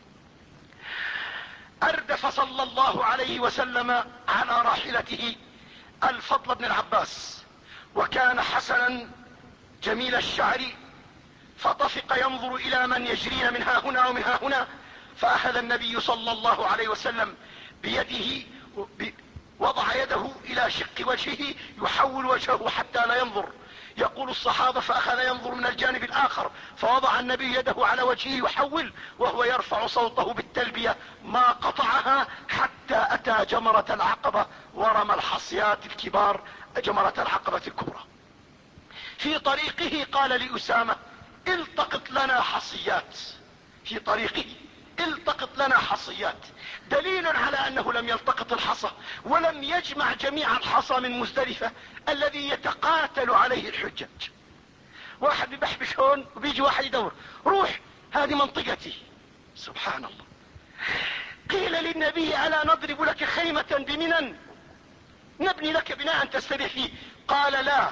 اردف صلى الله عليه وسلم على راحلته الفضل بن العباس، وكان حسنا جميل الشعر، فطفق ينظر الى من يجرين من ها هنا ومن ها هنا، فاخذ النبي صلى الله عليه وسلم بيده، وضع يده الى شق وجهه يحول وجهه حتى لا ينظر، يقول الصحابة فاخذ ينظر من الجانب الاخر فوضع النبي يده على وجهه يحول وهو يرفع صوته بالتلبية ما قطعها حتى اتى جمرة العقبة ورمى الحصيات الكبار جمرة العقبة الكبرى. في طريقه قال لأسامة التقط لنا حصيات، في طريقه التقط لنا حصيات، دليل على انه لم يلتقط الحصى ولم يجمع جميع الحصى من مزدلفة الذي يتقاتل عليه الحجاج. واحد بيبحبش هون وبيجي واحد يدور، روح هذه منطقتي. سبحان الله. قيل للنبي الا نضرب لك خيمة بمنى نبني لك بناء تستريح فيه؟ قال لا،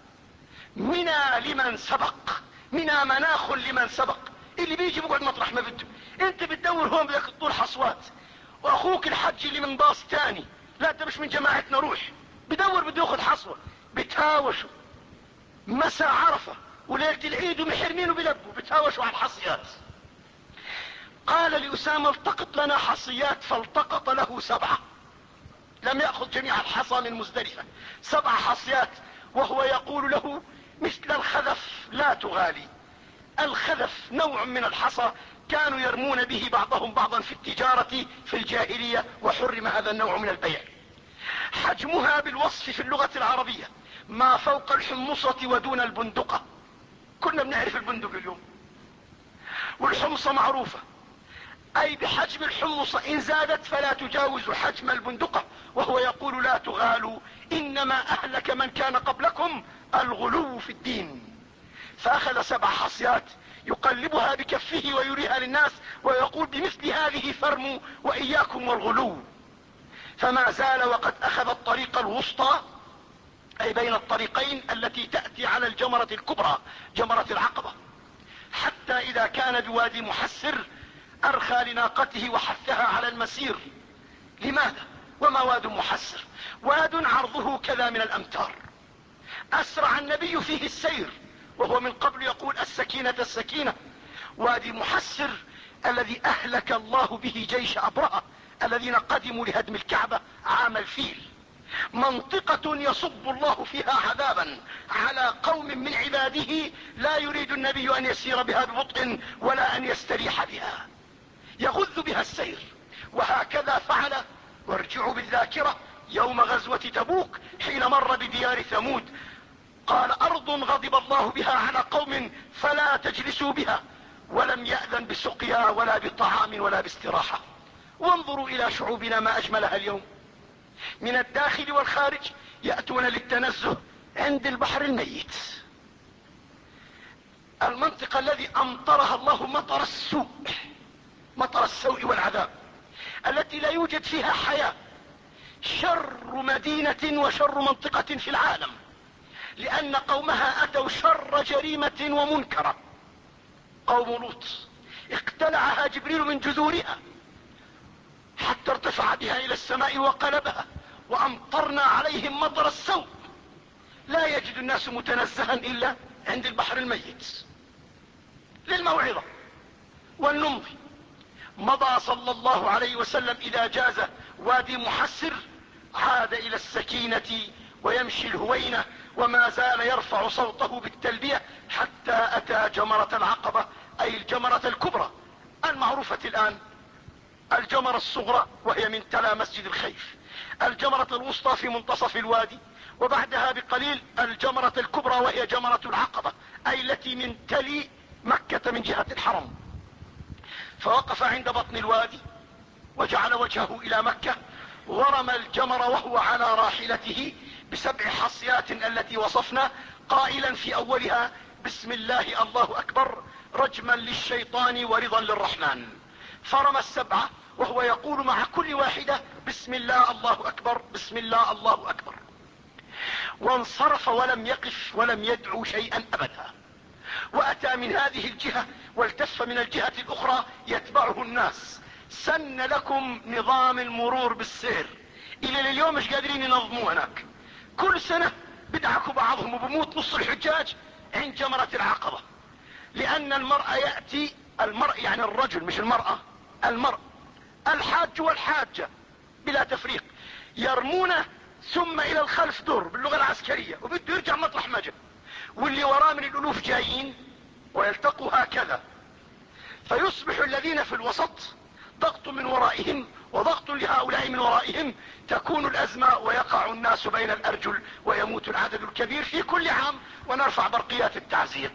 منى لمن سبق، منى مناخ لمن سبق، اللي بيجي بيقعد مطرح ما بده. انت بتدور هون بدك تطول حصوات، واخوك الحج اللي من باص تاني لا انت مش من جماعتنا روح، بدور بده ياخذ حصوة، بتهاوشوا مساء عرفة وليلة العيد ومحرمين وبلبوا بتهاوشوا على الحصيات. قال لأسامة التقط لنا حصيات فالتقط له سبعة، لم يأخذ جميع الحصى من مزدلفة، سبع حصيات، وهو يقول له مثل الخذف لا تغالي. الخذف نوع من الحصى كانوا يرمون به بعضهم بعضا في التجارة في الجاهلية، وحرم هذا النوع من البيع. حجمها بالوصف في اللغة العربية ما فوق الحمصة ودون البندقة، كنا بنعرف البندق اليوم، والحمصة معروفة، اي بحجم الحمصة ان زادت فلا تجاوز حجم البندقة. وهو يقول لا تغالوا انما اهلك من كان قبلكم الغلو في الدين. فاخذ سبع حصيات يقلبها بكفه ويريها للناس ويقول بمثل هذه فرموا واياكم والغلو. فما زال وقد اخذ الطريق الوسطى اي بين الطريقين التي تأتي على الجمرة الكبرى جمرة العقبة، حتى اذا كان بوادي محسر ارخى لناقته وحثها على المسير. لماذا؟ وما واد محسر؟ واد عرضه كذا من الامتار، اسرع النبي فيه السير وهو من قبل يقول السكينة السكينة. وادي محسر الذي اهلك الله به جيش ابرهة الذين قدموا لهدم الكعبة عام الفيل، منطقة يصب الله فيها عذابا على قوم من عباده لا يريد النبي ان يسير بها ببطء ولا ان يستريح بها، يغذ بها السير. وهكذا فعل، وارجعوا بالذاكرة يوم غزوة تبوك حين مر بديار ثمود قال ارض غضب الله بها على قوم فلا تجلسوا بها، ولم يأذن بسقيا ولا بطعام ولا باستراحة. وانظروا الى شعوبنا ما اجملها اليوم، من الداخل والخارج يأتون للتنزه عند البحر الميت، المنطقة الذي امطرها الله مطر السوء، مطر السوء والعذاب، التي لا يوجد فيها حياة، شر مدينة وشر منطقة في العالم، لان قومها اتوا شر جريمة ومنكرة. قوم لوط اقتلعها جبريل من جذورها حتى ارتفع بها الى السماء وقلبها، وامطرنا عليهم مطر السوء. لا يجد الناس متنزها الا عند البحر الميت للموعظة والنمضي. مضى صلى الله عليه وسلم اذا جاز وادي محسر عاد الى السكينة ويمشي الهوينة، وما زال يرفع صوته بالتلبية حتى اتى جمرة العقبة اي الجمرة الكبرى المعروفة الان، الجمرة الصغرى وهي من تلا مسجد الخيف، الجمرة الوسطى في منتصف الوادي، وبعدها بقليل الجمرة الكبرى وهي جمرة العقبة اي التي من تلي مكة من جهة الحرم. فوقف عند بطن الوادي وجعل وجهه الى مكة ورمى الجمر وهو على راحلته بسبع حصيات التي وصفنا، قائلا في اولها بسم الله الله اكبر رجما للشيطان ورضا للرحمن. فرمى السبعة وهو يقول مع كل واحدة بسم الله الله اكبر بسم الله الله اكبر، وانصرف ولم يقف ولم يدعو شيئا ابدا، واتى من هذه الجهة والتف من الجهة الاخرى يتبعه الناس. سن لكم نظام المرور بالسير، الى اليوم مش قادرين ينظموه هناك، كل سنة بدعكوا بعضهم وبموت نص الحجاج عند جمرة العقبة، لان المرأة يأتي، المرء يعني الرجل مش المرأة، المرء الحاج والحاجة بلا تفريق، يرمونه ثم الى الخلف دور باللغة العسكرية وبده يرجع مطرح ما جاء، واللي وراه من الالوف جايين ويلتقوا هكذا، فيصبح الذين في الوسط ضغط من ورائهم وضغط لهؤلاء من ورائهم، تكون الازمة ويقع الناس بين الارجل ويموت العدد الكبير في كل عام ونرفع برقيات التعزير.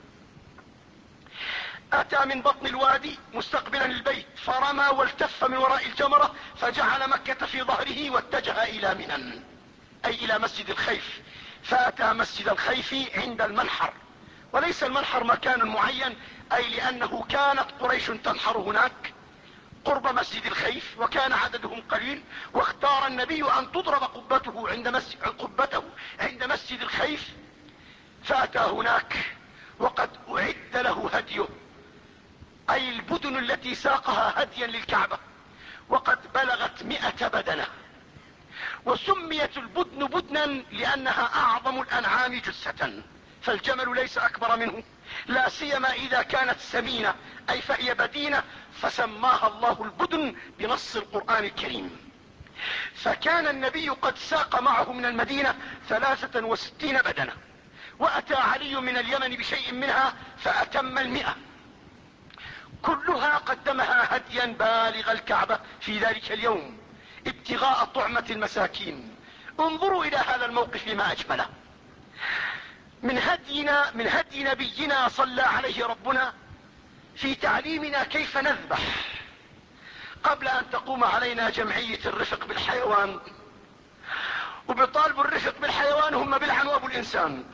اتى من بطن الوادي مستقبلا البيت فرمى والتف من وراء الجمرة فجعل مكة في ظهره واتجه الى منى اي الى مسجد الخيف، فاتى مسجد الخيف عند المنحر، وليس المنحر مكان معين، اي لانه كانت قريش تنحر هناك قرب مسجد الخيف وكان عددهم قليل، واختار النبي ان تضرب قبته عند مسجد قبته عند مسجد الخيف، فاتى هناك وقد اعد له هديه اي البدن التي ساقها هديا للكعبة وقد بلغت مئة بدنة، وسميت البدن بدنا لانها اعظم الانعام جثة، فالجمل ليس اكبر منه، لا سيما اذا كانت سمينة اي فهي بدينة، فسماها الله البدن بنص القرآن الكريم. فكان النبي قد ساق معه من المدينة ثلاثة وستين بدنة، واتى علي من اليمن بشيء منها فاتم المئة، كلها قدمها هديا بالغ الكعبة في ذلك اليوم ابتغاء طعمة المساكين. انظروا الى هذا الموقف ما اجمله. من هدينا من هدي نبينا صلى عليه ربنا في تعليمنا كيف نذبح قبل ان تقوم علينا جمعية الرفق بالحيوان، وبطالب الرفق بالحيوان هم بالعن وابو الانسان،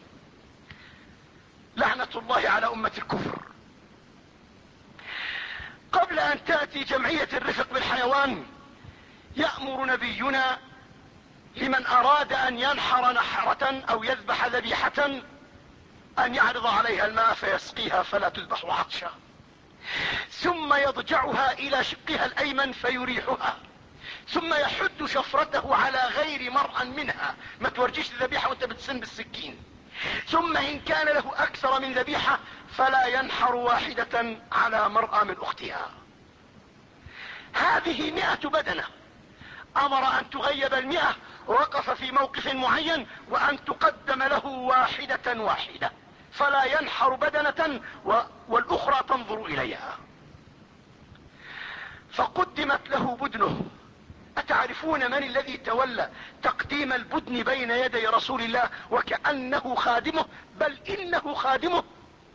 لعنة الله على امة الكفر. قبل ان تأتي جمعية الرفق بالحيوان يأمر نبينا لمن اراد ان ينحر نحرة او يذبح ذبيحة ان يعرض عليها الماء فيسقيها فلا تذبح عطشا، ثم يضجعها الى شقها الايمن فيريحها، ثم يحد شفرته على غير مرء منها، ما تورجيش الذبيحة وانت بتسن بالسكين، ثم ان كان له اكثر من ذبيحة فلا ينحر واحدة على مرأى من اختها. هذه مئة بدنة، امر ان تغيب المئة، وقف في موقف معين وان تقدم له واحدة واحدة، فلا ينحر بدنة والاخرى تنظر اليها، فقدمت له بدنه. اتعرفون من الذي تولى تقديم البدن بين يدي رسول الله وكأنه خادمه؟ بل انه خادمه.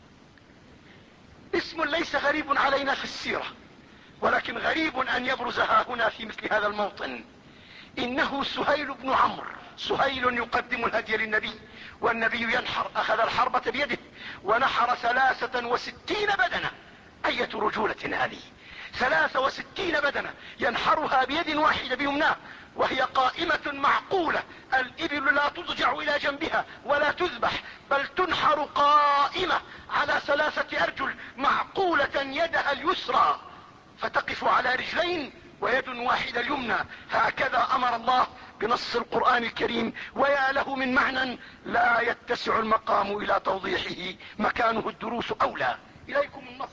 اسم ليس غريب علينا في السيرة، ولكن غريب ان يبرز ها هنا في مثل هذا الموطن. انه سهيل بن عمرو. سهيل يقدم الهدي للنبي والنبي ينحر، اخذ الحربة بيده ونحر ثلاثة وستين بدنة. اية رجولة هذه! ثلاثة وستين بدنة ينحرها بيد واحدة بيمناه وهي قائمة معقولة. الابل لا تضجع الى جنبها ولا تذبح، بل تنحر قائمة على ثلاثة ارجل معقولة يدها اليسرى فتقف على رجلين ويد واحدة اليمنى. هكذا امر الله بنص القرآن الكريم، ويا له من معنى لا يتسع المقام الى توضيحه، مكانه الدروس اولى. اليكم النص،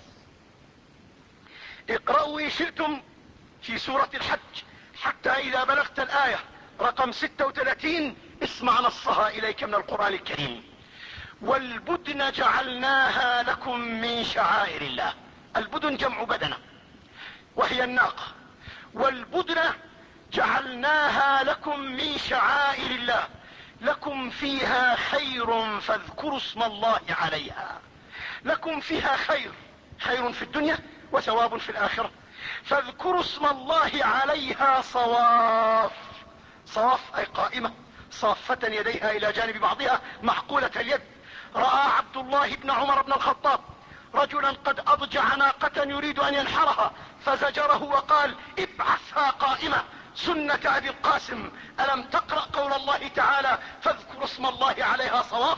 اقرأوا ان شئتم في سورة الحج حتى اذا بلغت الآية رقم ستة وثلاثين اسمع نصها اليك من القرآن الكريم. والبدن جعلناها لكم من شعائر الله. البدن جمع بدنة وهي الناقة. والبدن جعلناها لكم من شعائر الله لكم فيها خير فاذكروا اسم الله عليها. لكم فيها خير، خير في الدنيا وثواب في الآخرة. فاذكروا اسم الله عليها صواف. صواف اي قائمة صافة يديها الى جانب بعضها معقولة اليد. رأى عبد الله بن عمر بن الخطاب رجلا قد اضجع ناقة يريد ان ينحرها فزجره وقال ابعثها قائمة سنة ابي القاسم. الم تقرأ قول الله تعالى فاذكروا اسم الله عليها صواف؟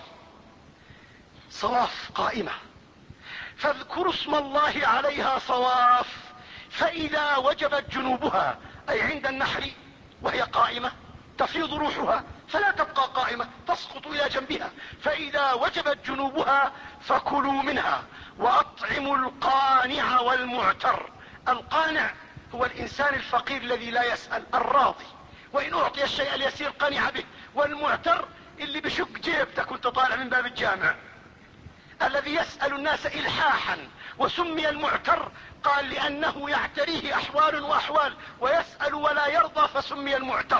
صواف قائمة، فاذكروا اسم الله عليها صواف. فاذا وجبت جنوبها اي عند النحر وهي قائمة تفيض روحها فلا تبقى قائمة تسقط الى جنبها. فاذا وجبت جنوبها فكلوا منها واطعموا القانع والمعتر. القانع هو الانسان الفقير الذي لا يسأل، الراضي وان اعطي الشيء اليسير قنع به. والمعتر اللي بشق جيبتك وانت طالع من باب الجامع، الذي يسأل الناس إلحاحا، وسمي المعتر قال لأنه يعتريه أحوال وأحوال، ويسأل ولا يرضى فسمي المعتر.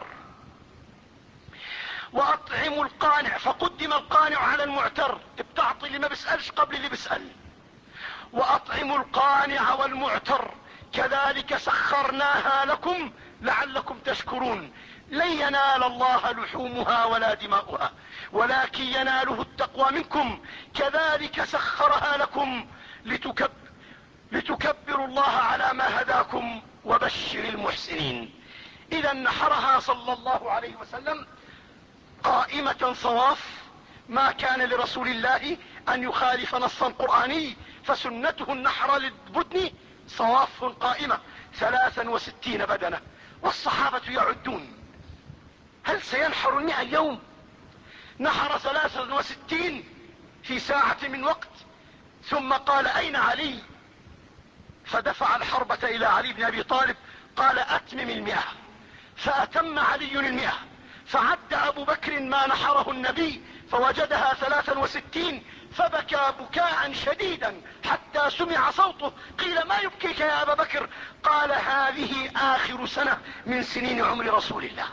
وأطعموا القانع، فقدم القانع على المعتر، بتعطي اللي ما بيسألش قبل اللي بيسأل. وأطعموا القانع والمعتر كذلك سخرناها لكم لعلكم تشكرون. لن ينال الله لحومها ولا دماؤها ولكن يناله التقوى منكم كذلك سخرها لكم لتكب لتكبروا الله على ما هداكم وبشر المحسنين. إذا نحرها صلى الله عليه وسلم قائمة صواف، ما كان لرسول الله أن يخالف نصا قرآني، فسنته النحر للبدن صواف قائمة ثلاثا وستين بدنة. والصحابة يعدون هل سينحر المئة اليوم؟ نحر ثلاثا وستين في ساعة من وقت، ثم قال أين علي؟ فدفع الحربة إلى علي بن أبي طالب، قال أتمم المئة، فأتم علي المئة، فعد أبو بكر ما نحره النبي فوجدها ثلاثا وستين، فبكى بكاء شديدا حتى سمع صوته. قيل ما يبكيك يا أبا بكر؟ قال هذه آخر سنة من سنين عمر رسول الله،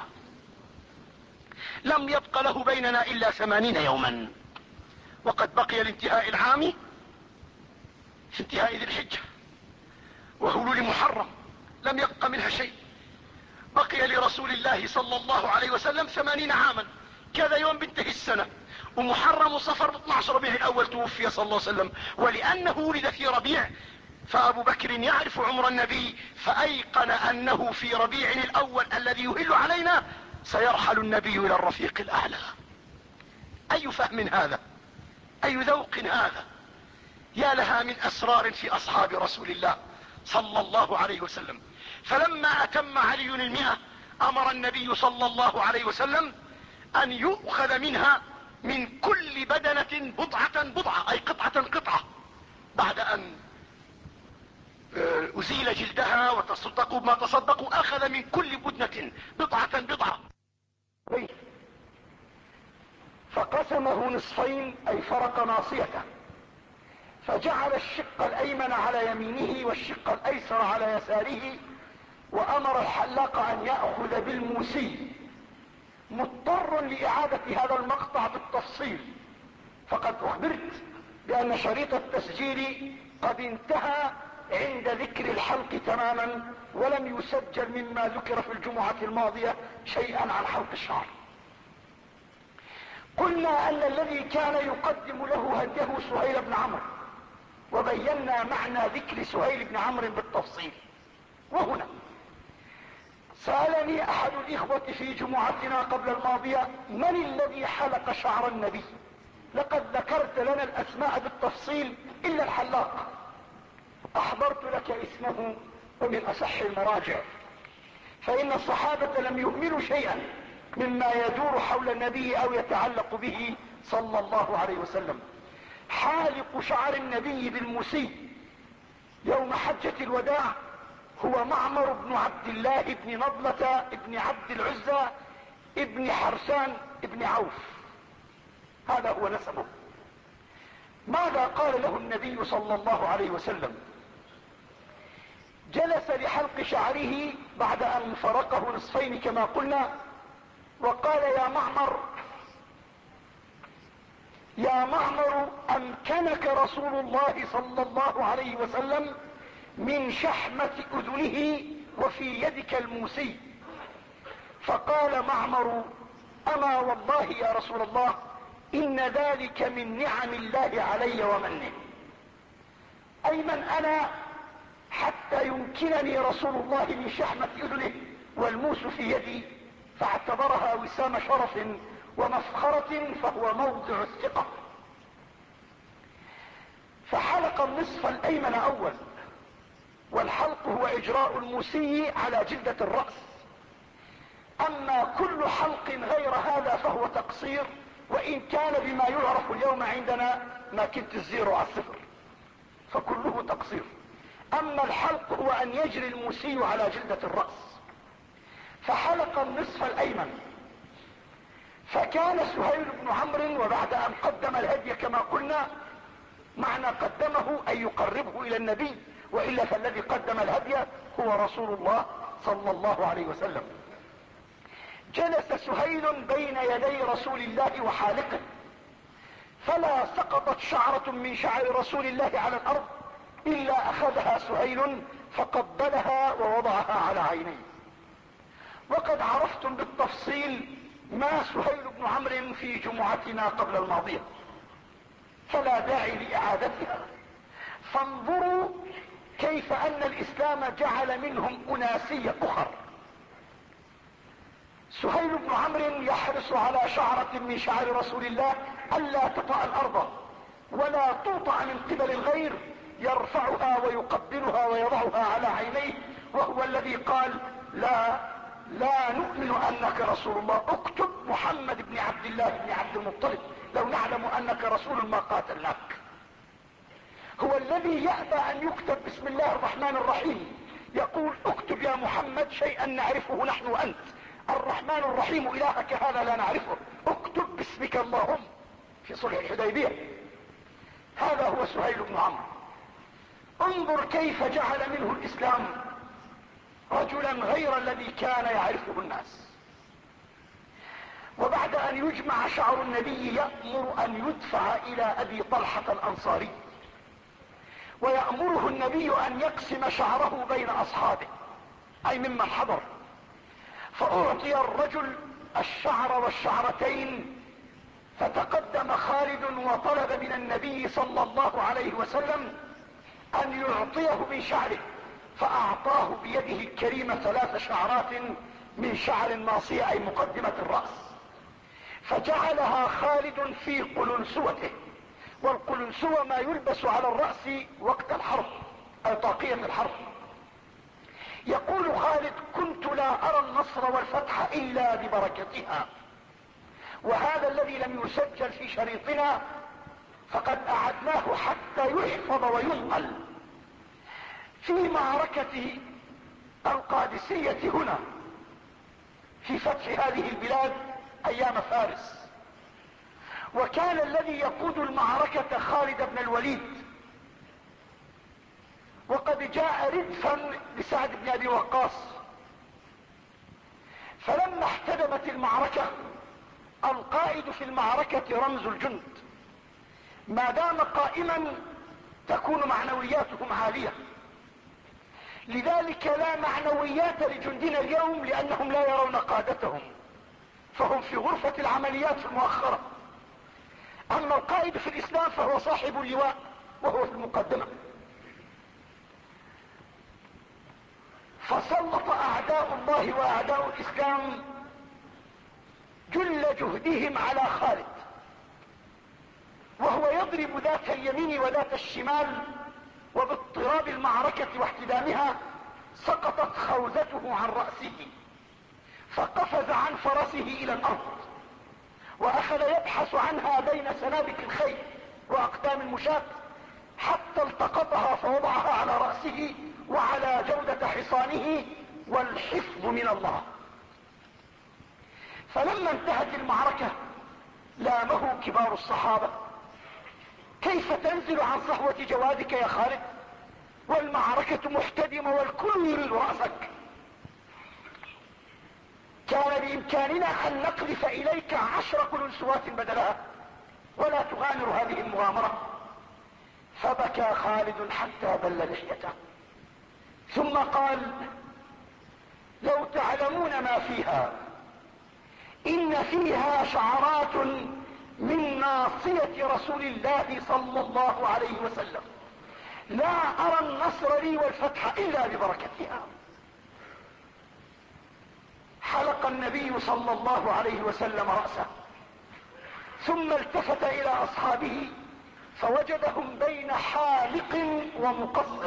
لم يبق له بيننا إلا ثمانين يوما، وقد بقي لانتهاء العام في انتهاء ذي الحجة وهلول محرم، لم يبق منها شيء. بقي لرسول الله صلى الله عليه وسلم ثمانين عاما، كذا يوم بنتهي السنة، ومحرم وصفر اثني عشر ربيع الأول توفي صلى الله عليه وسلم. ولأنه ولد في ربيع فأبو بكر يعرف عمر النبي، فأيقن أنه في ربيع الأول الذي يهل علينا سيرحل النبي إلى الرفيق الأعلى. أي فهم هذا، أي ذوق هذا، يا لها من أسرار في أصحاب رسول الله صلى الله عليه وسلم. فلما أتم علي المئة أمر النبي صلى الله عليه وسلم أن يؤخذ منها من كل بدنة بضعة بضعة، أي قطعة قطعة، بعد أن أزيل جلدها وتصدقوا بما تصدقوا أخذ من كل بدنة بضعة بضعة، فقسمه نصفين، أي فرق ناصيته، فجعل الشق الأيمن على يمينه والشق الأيسر على يساره، وأمر الحلاق أن يأخذ بالموسي. مضطر لإعادة هذا المقطع بالتفصيل، فقد أخبرت بأن شريط التسجيل قد انتهى عند ذكر الحلق تماما، ولم يسجل مما ذكر في الجمعة الماضية شيئا عن حلق الشعر. قلنا أن الذي كان يقدم له هديه سهيل بن عمرو، وبينا معنى ذكر سهيل بن عمرو بالتفصيل. وهنا سألني أحد الإخوة في جمعتنا قبل الماضية من الذي حلق شعر النبي؟ لقد ذكرت لنا الأسماء بالتفصيل إلا الحلاق، أحضرت لك اسمه ومن أصح المراجع، فإن الصحابة لم يهملوا شيئا مما يدور حول النبي أو يتعلق به صلى الله عليه وسلم. حالق شعر النبي بالموسي يوم حجة الوداع هو معمر بن عبد الله بن نضلة بن عبد العزى ابن حرسان ابن عوف، هذا هو نسبه. ماذا قال له النبي صلى الله عليه وسلم؟ جلس لحلق شعره بعد أن فرقه نصفين كما قلنا، وقال يا معمر يا معمر أمكنك رسول الله صلى الله عليه وسلم من شحمة أذنه وفي يدك الموسي. فقال معمر أما والله يا رسول الله إن ذلك من نعم الله علي ومنه، أي من أنا حتى يمكنني رسول الله من شحمة أذنه والموس في يدي؟ فاعتبرها وسام شرف ومفخرة، فهو موضع الثقة. فحلق النصف الأيمن أول، والحلق هو إجراء الموسي على جلدة الرأس. أما كل حلق غير هذا فهو تقصير، وإن كان بما يعرف اليوم عندنا ما كنت الزيرو على الصفر، فكله تقصير. أما الحلق هو أن يجري الموسي على جلدة الرأس. فحلق النصف الأيمن، فكان سهيل بن عمرو وبعد ان قدم الهدي كما قلنا، معنى قدمه ان يقربه الى النبي، والا فالذي قدم الهدي هو رسول الله صلى الله عليه وسلم. جلس سهيل بين يدي رسول الله وحالقه، فلا سقطت شعرة من شعر رسول الله على الارض الا اخذها سهيل فقبلها ووضعها على عينيه. وقد عرفتم بالتفصيل ما سهيل بن عمرو في جمعتنا قبل الماضية، فلا داعي لاعادتها. فانظروا كيف ان الاسلام جعل منهم اناسية اخر. سهيل بن عمرو يحرص على شعرة من شعر رسول الله الا تطأ الارض ولا توطأ من قبل الغير، يرفعها ويقبلها ويضعها على عينيه، وهو الذي قال: لا لا نؤمن انك رسول الله، اكتب محمد بن عبد الله بن عبد المطلب، لو نعلم انك رسول ما قاتلناك. هو الذي يأبى ان يكتب بسم الله الرحمن الرحيم، يقول: اكتب يا محمد شيئا نعرفه نحن وانت، الرحمن الرحيم الهك هذا لا نعرفه، اكتب باسمك اللهم في صلح الحديبية. هذا هو سهيل بن عمرو. انظر كيف جعل منه الاسلام رجلا غير الذي كان يعرفه الناس. وبعد ان يجمع شعر النبي يأمر ان يدفع الى ابي طلحة الانصاري، ويأمره النبي ان يقسم شعره بين اصحابه اي ممن حضر. فاعطي الرجل الشعر والشعرتين، فتقدم خالد وطلب من النبي صلى الله عليه وسلم ان يعطيه من شعره، فاعطاه بيده الكريمة ثلاث شعرات من شعر ناصية اي مقدمة الرأس، فجعلها خالد في قلنسوته. والقلنسوة ما يلبس على الرأس وقت الحرب او طاقية الحرب. يقول خالد: كنت لا ارى النصر والفتح الا ببركتها، وهذا الذي لم يسجل في شريطنا فقد اعدناه حتى يحفظ وينقل. في معركة القادسية هنا في فتح هذه البلاد ايام فارس، وكان الذي يقود المعركة خالد بن الوليد، وقد جاء ردفا لسعد بن ابي وقاص. فلما احتدمت المعركة، القائد في المعركة رمز الجند، ما دام قائما تكون معنوياتهم عالية. لذلك لا معنويات لجندنا اليوم لانهم لا يرون قادتهم، فهم في غرفة العمليات في المؤخرة. اما القائد في الاسلام فهو صاحب اللواء وهو في المقدمة. فسلط اعداء الله واعداء الاسلام جل جهدهم على خالد، وهو يضرب ذات اليمين وذات الشمال، وباضطراب المعركة واحتدامها سقطت خوذته عن رأسه، فقفز عن فرسه الى الارض، واخذ يبحث عنها بين سنابك الخيل واقدام المشاة حتى التقطها فوضعها على رأسه وعلى جودة حصانه، والحفظ من الله. فلما انتهت المعركة لامه كبار الصحابة: كيف تنزل عن صهوة جوادك يا خالد والمعركة محتدمة والكل يريد رأسك؟ كان بامكاننا ان نقذف اليك عشر قلنسوات بدلها ولا تغامر هذه المغامرة. فبكى خالد حتى بل لحيته، ثم قال: لو تعلمون ما فيها، ان فيها شعرات من ناصية رسول الله صلى الله عليه وسلم، لا ارى النصر لي والفتح الا ببركتها. حلق النبي صلى الله عليه وسلم رأسه، ثم التفت الى اصحابه فوجدهم بين حالق ومقصر،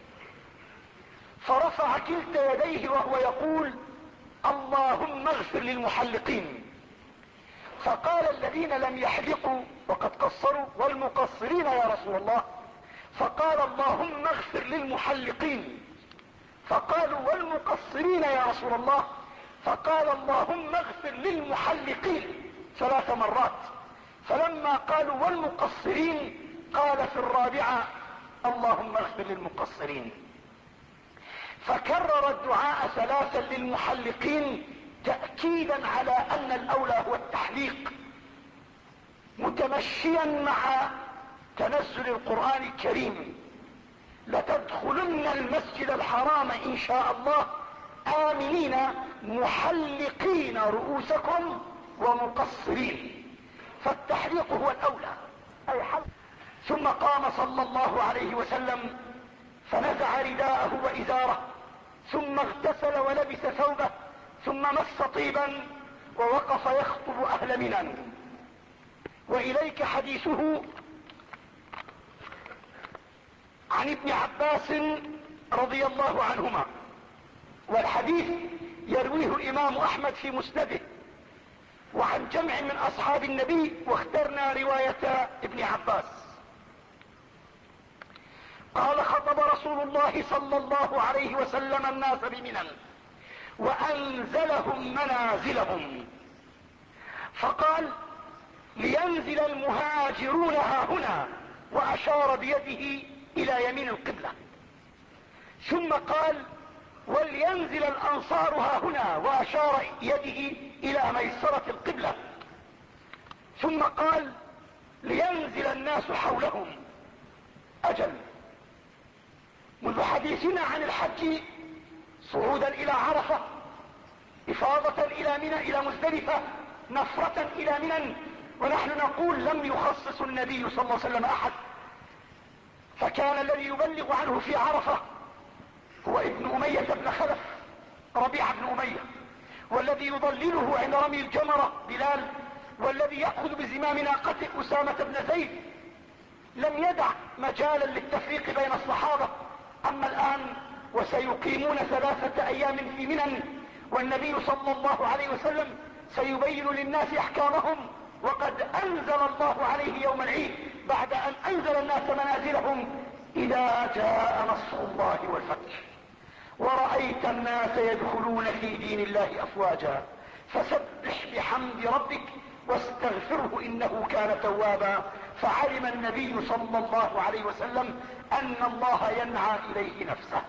فرفع كلتا يديه وهو يقول: اللهم اغفر للمحلقين. فقال الذين لم يحلقوا وقد قصروا: والمقصرين يا رسول الله. فقال: اللهم اغفر للمحلقين. فقالوا: والمقصرين يا رسول الله. فقال: اللهم اغفر للمحلقين. ثلاث مرات، فلما قالوا والمقصرين قال في الرابعة اللهم اغفر للمقصرين. فكرر الدعاء ثلاثا للمحلقين تأكيدا على ان الاولى هو التحليق، متمشيا مع تنزل القرآن الكريم: لتدخلن المسجد الحرام ان شاء الله آمنين محلقين رؤوسكم ومقصرين، فالتحليق هو الاولى اي حلق. ثم قام صلى الله عليه وسلم فنزع رداءه وازاره، ثم اغتسل ولبس ثوبه، ثم مس طيبا ووقف يخطب اهل منى. واليك حديثه عن ابن عباس رضي الله عنهما، والحديث يرويه الامام احمد في مسنده وعن جمع من اصحاب النبي، واخترنا رواية ابن عباس. قال: خطب رسول الله صلى الله عليه وسلم الناس بمنى وانزلهم منازلهم، فقال: لينزل المهاجرون ها هنا، واشار بيده الى يمين القبلة. ثم قال: ولينزل الانصار ها هنا، واشار يده الى ميسرة القبلة. ثم قال: لينزل الناس حولهم. اجل، منذ حديثنا عن الحج صعودا الى عرفة، افاضة الى منى الى مزدلفة، نفرة الى منى، ونحن نقول لم يخصص النبي صلى الله عليه وسلم احد، فكان الذي يبلغ عنه في عرفة هو ابن امية بن خلف ربيعة بن امية، والذي يضلله عند رمي الجمرة بلال، والذي يأخذ بزمام ناقته اسامة بن زيد. لم يدع مجالا للتفريق بين الصحابة. اما الان وسيقيمون ثلاثة ايام في منى، والنبي صلى الله عليه وسلم سيبين للناس احكامهم، وقد انزل الله عليه يوم العيد بعد ان انزل الناس منازلهم: اذا جاء نصر الله والفتح ورأيت الناس يدخلون في دين الله افواجا فسبح بحمد ربك واستغفره انه كان توابا. فعلم النبي صلى الله عليه وسلم ان الله ينعى اليه نفسه،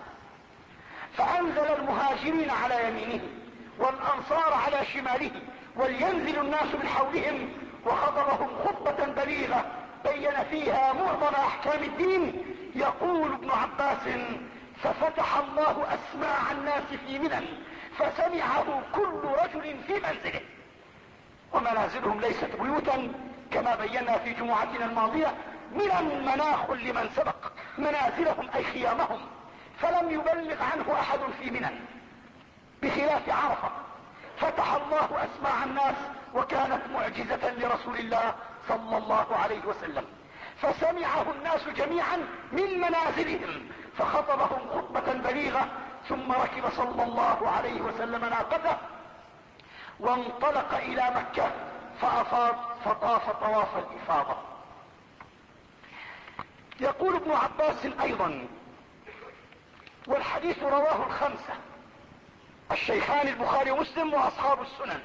فانزل المهاجرين على يمينه والانصار على شماله، ولينزل الناس من حولهم، وخطبهم خطبة بليغة بين فيها معظم احكام الدين. يقول ابن عباس: ففتح الله اسماع الناس في منى فسمعه كل رجل في منزله. ومنازلهم ليست بيوتا كما بينا في جمعتنا الماضية، منى مناخ لمن سبق، منازلهم اي خيامهم، فلم يبلغ عنه احد في منى بخلاف عرفة. فتح الله اسماع الناس، وكانت معجزة لرسول الله صلى الله عليه وسلم، فسمعه الناس جميعا من منازلهم، فخطبهم خطبة بليغة، ثم ركب صلى الله عليه وسلم ناقته وانطلق الى مكة فافاض فطاف طواف الافاضة. يقول ابن عباس ايضا، والحديث رواه الخمسة، الشيخان البخاري ومسلم واصحاب السنن: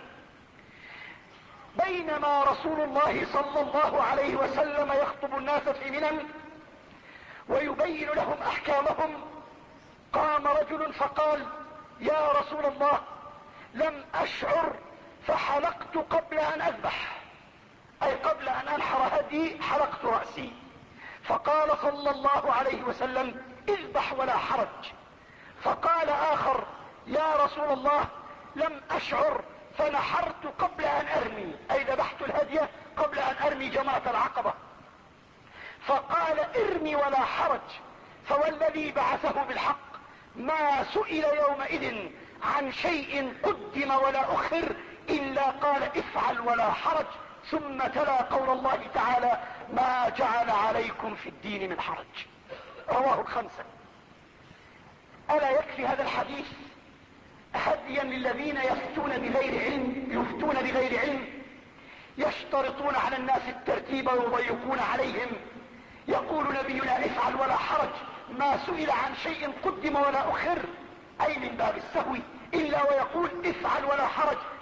بينما رسول الله صلى الله عليه وسلم يخطب الناس في منى ويبين لهم احكامهم، قام رجل فقال: يا رسول الله، لم اشعر فحلقت قبل ان اذبح، اي قبل ان انحر هدي حلقت رأسي. فقال صلى الله عليه وسلم: اذبح ولا حرج. فقال اخر: يا رسول الله، لم اشعر فنحرت قبل ان ارمي، اي ذبحت الهدي قبل ان ارمي جمرة العقبة. فقال: ارمي ولا حرج. فوالذي بعثه بالحق ما سئل يومئذ عن شيء قدم ولا اخر الا قال: افعل ولا حرج. ثم تلا قول الله تعالى: ما جعل عليكم في الدين من حرج. رواه الخمسة. الا يكفي هذا الحديث هديا للذين يفتون بغير علم يفتون بغير علم، يشترطون على الناس الترتيب ويضيقون عليهم. يقول نبينا: افعل ولا حرج، ما سئل عن شيء قدم ولا اخر، اي من باب السهو، الا ويقول: افعل ولا حرج،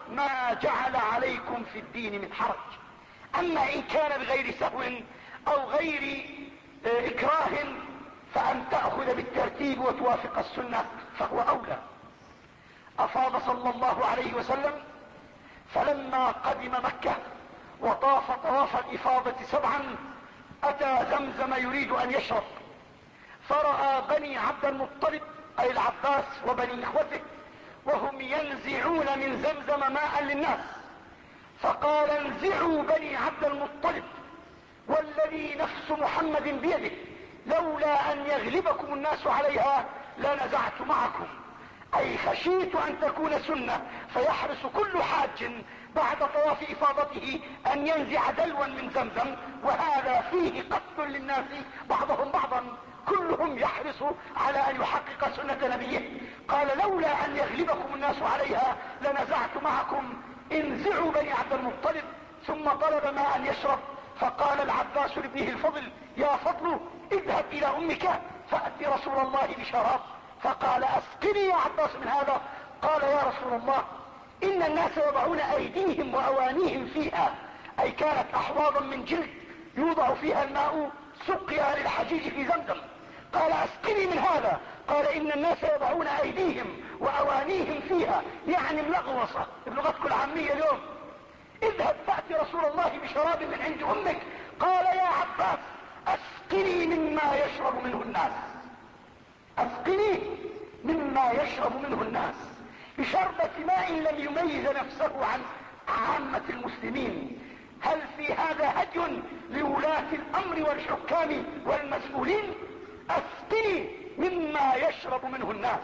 ما جعل عليكم في الدين من حرج. اما ان كان بغير سهو او غير اكراه فان تأخذ بالترتيب وتوافق السنة فهو اولى. افاض صلى الله عليه وسلم فلما قدم مكة وطاف طواف الافاضة سبعا اتى زمزم يريد ان يشرب، فرأى بني عبد المطلب اي العباس وبني اخوته وهم ينزعون من زمزم ماء للناس، فقال انزعوا بني عبد المطلب والذي نفس محمد بيده لولا ان يغلبكم الناس عليها لنزعت معكم، اي خشيت ان تكون سنة فيحرص كل حاج بعد طواف افاضته ان ينزع دلوا من زمزم، وهذا فيه قتل للناس بعضهم بعضا، كلهم يحرص على ان يحقق سنة نبيه. قال لولا ان يغلبكم الناس عليها لنزعت معكم، انزعوا بني عبد المطلب. ثم طلب ماء يشرب، فقال العباس لابنه الفضل يا فضل اذهب الى امك فأتي رسول الله بشراب، فقال اسقني يا عباس من هذا. قال يا رسول الله ان الناس يضعون ايديهم واوانيهم فيها، اي كانت احواضا من جلد يوضع فيها الماء سقيا للحجيج في زمزم. قال اسقني من هذا. قال ان الناس يضعون ايديهم واوانيهم فيها، يعني ملغوصة بلغتكم العامية اليوم. اذهب فأتي رسول الله بشراب من عند امك. قال يا عباس اسقني مما يشرب منه الناس، اسقني مما يشرب منه الناس، بشربة ماء لم يميز نفسه عن عامة المسلمين. هل في هذا هدي لولاة الامر والحكام والمسؤولين؟ اسقني مما يشرب منه الناس.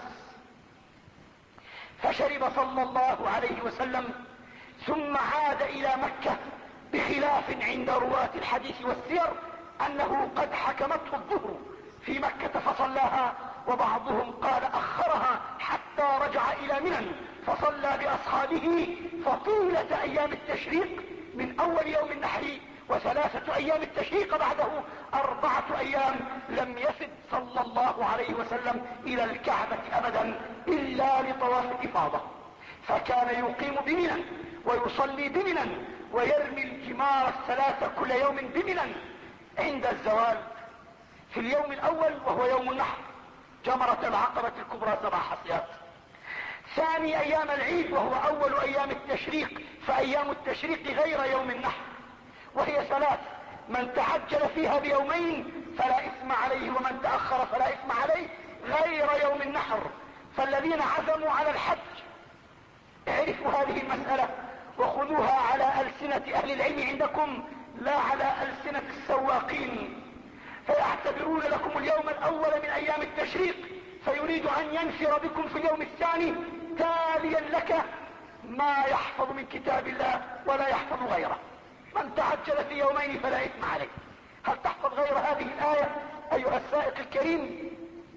فشرب صلى الله عليه وسلم ثم عاد الى مكة، بخلاف عند رواة الحديث والسير انه قد حكمته الظهر في مكة فصلاها، وبعضهم قال اخرها حتى رجع الى منى فصلى باصحابه فطيلة ايام التشريق من اول يوم النحر وثلاثة ايام التشريق بعده اربعة ايام، لم يسد صلى الله عليه وسلم الى الكعبة ابدا الا لطواف الافاضة، فكان يقيم بمنى ويصلي بمنى ويرمي الجمار الثلاثة كل يوم بمنى عند الزوال. في اليوم الاول وهو يوم النحر جمرة العقبة الكبرى سبع حصيات. ثاني ايام العيد وهو اول ايام التشريق، فايام التشريق غير يوم النحر وهي ثلاث، من تعجل فيها بيومين فلا اثم عليه ومن تأخر فلا اثم عليه، غير يوم النحر. فالذين عزموا على الحج اعرفوا هذه المسألة وخذوها على ألسنة اهل العلم عندكم لا على ألسنة السواقين، فيعتبرون لكم اليوم الاول من ايام التشريق فيريد ان ينفر بكم في اليوم الثاني تاليا لك ما يحفظ من كتاب الله ولا يحفظ غيره. من تعجل في يومين فلا اثم عليه. هل تحفظ غير هذه الآية ايها السائق الكريم؟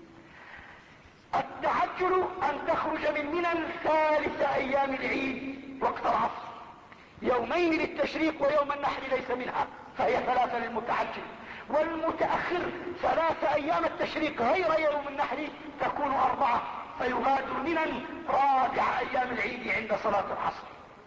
التعجل ان تخرج من منى ثالث ايام العيد وقت العصر، يومين للتشريق ويوم النحر ليس منها فهي ثلاثة للمتعجل، والمتأخر ثلاث ايام التشريق غير يوم النحر تكون اربعة، فيغادر منى رابع ايام العيد عند صلاة العصر.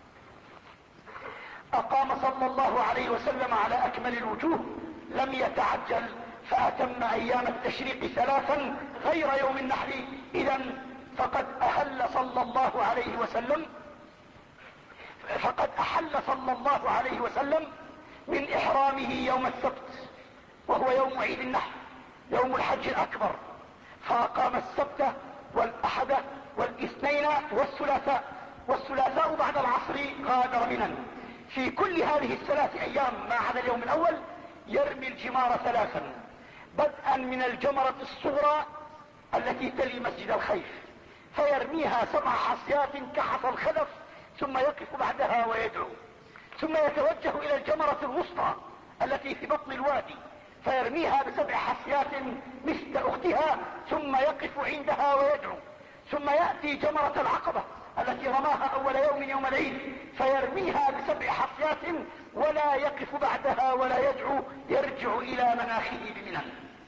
اقام صلى الله عليه وسلم على اكمل الوجوه، لم يتعجل فاتم ايام التشريق ثلاثا غير يوم النحر. اذا فقد احل صلى الله عليه وسلم فقد احل صلى الله عليه وسلم من احرامه يوم السبت وهو يوم عيد النحر يوم الحج الاكبر، فاقام السبت والاحد والاثنين والثلاثاء، والثلاثاء بعد العصر غادر منى. في كل هذه الثلاث ايام ما عدا اليوم الاول يرمي الجمار ثلاثا، بدءا من الجمرة الصغرى التي تلي مسجد الخيف فيرميها سبع حصيات كحصى الخلف، ثم يقف بعدها ويدعو، ثم يتوجه الى الجمرة الوسطى التي في بطن الوادي فيرميها بسبع حصيات مثل اختها، ثم يقف عندها ويدعو، ثم يأتي جمرة العقبة التي رماها اول يوم يوم العيد فيرميها بسبع حصيات ولا يقف بعدها ولا يدعو، يرجع الى مناخه بمنى.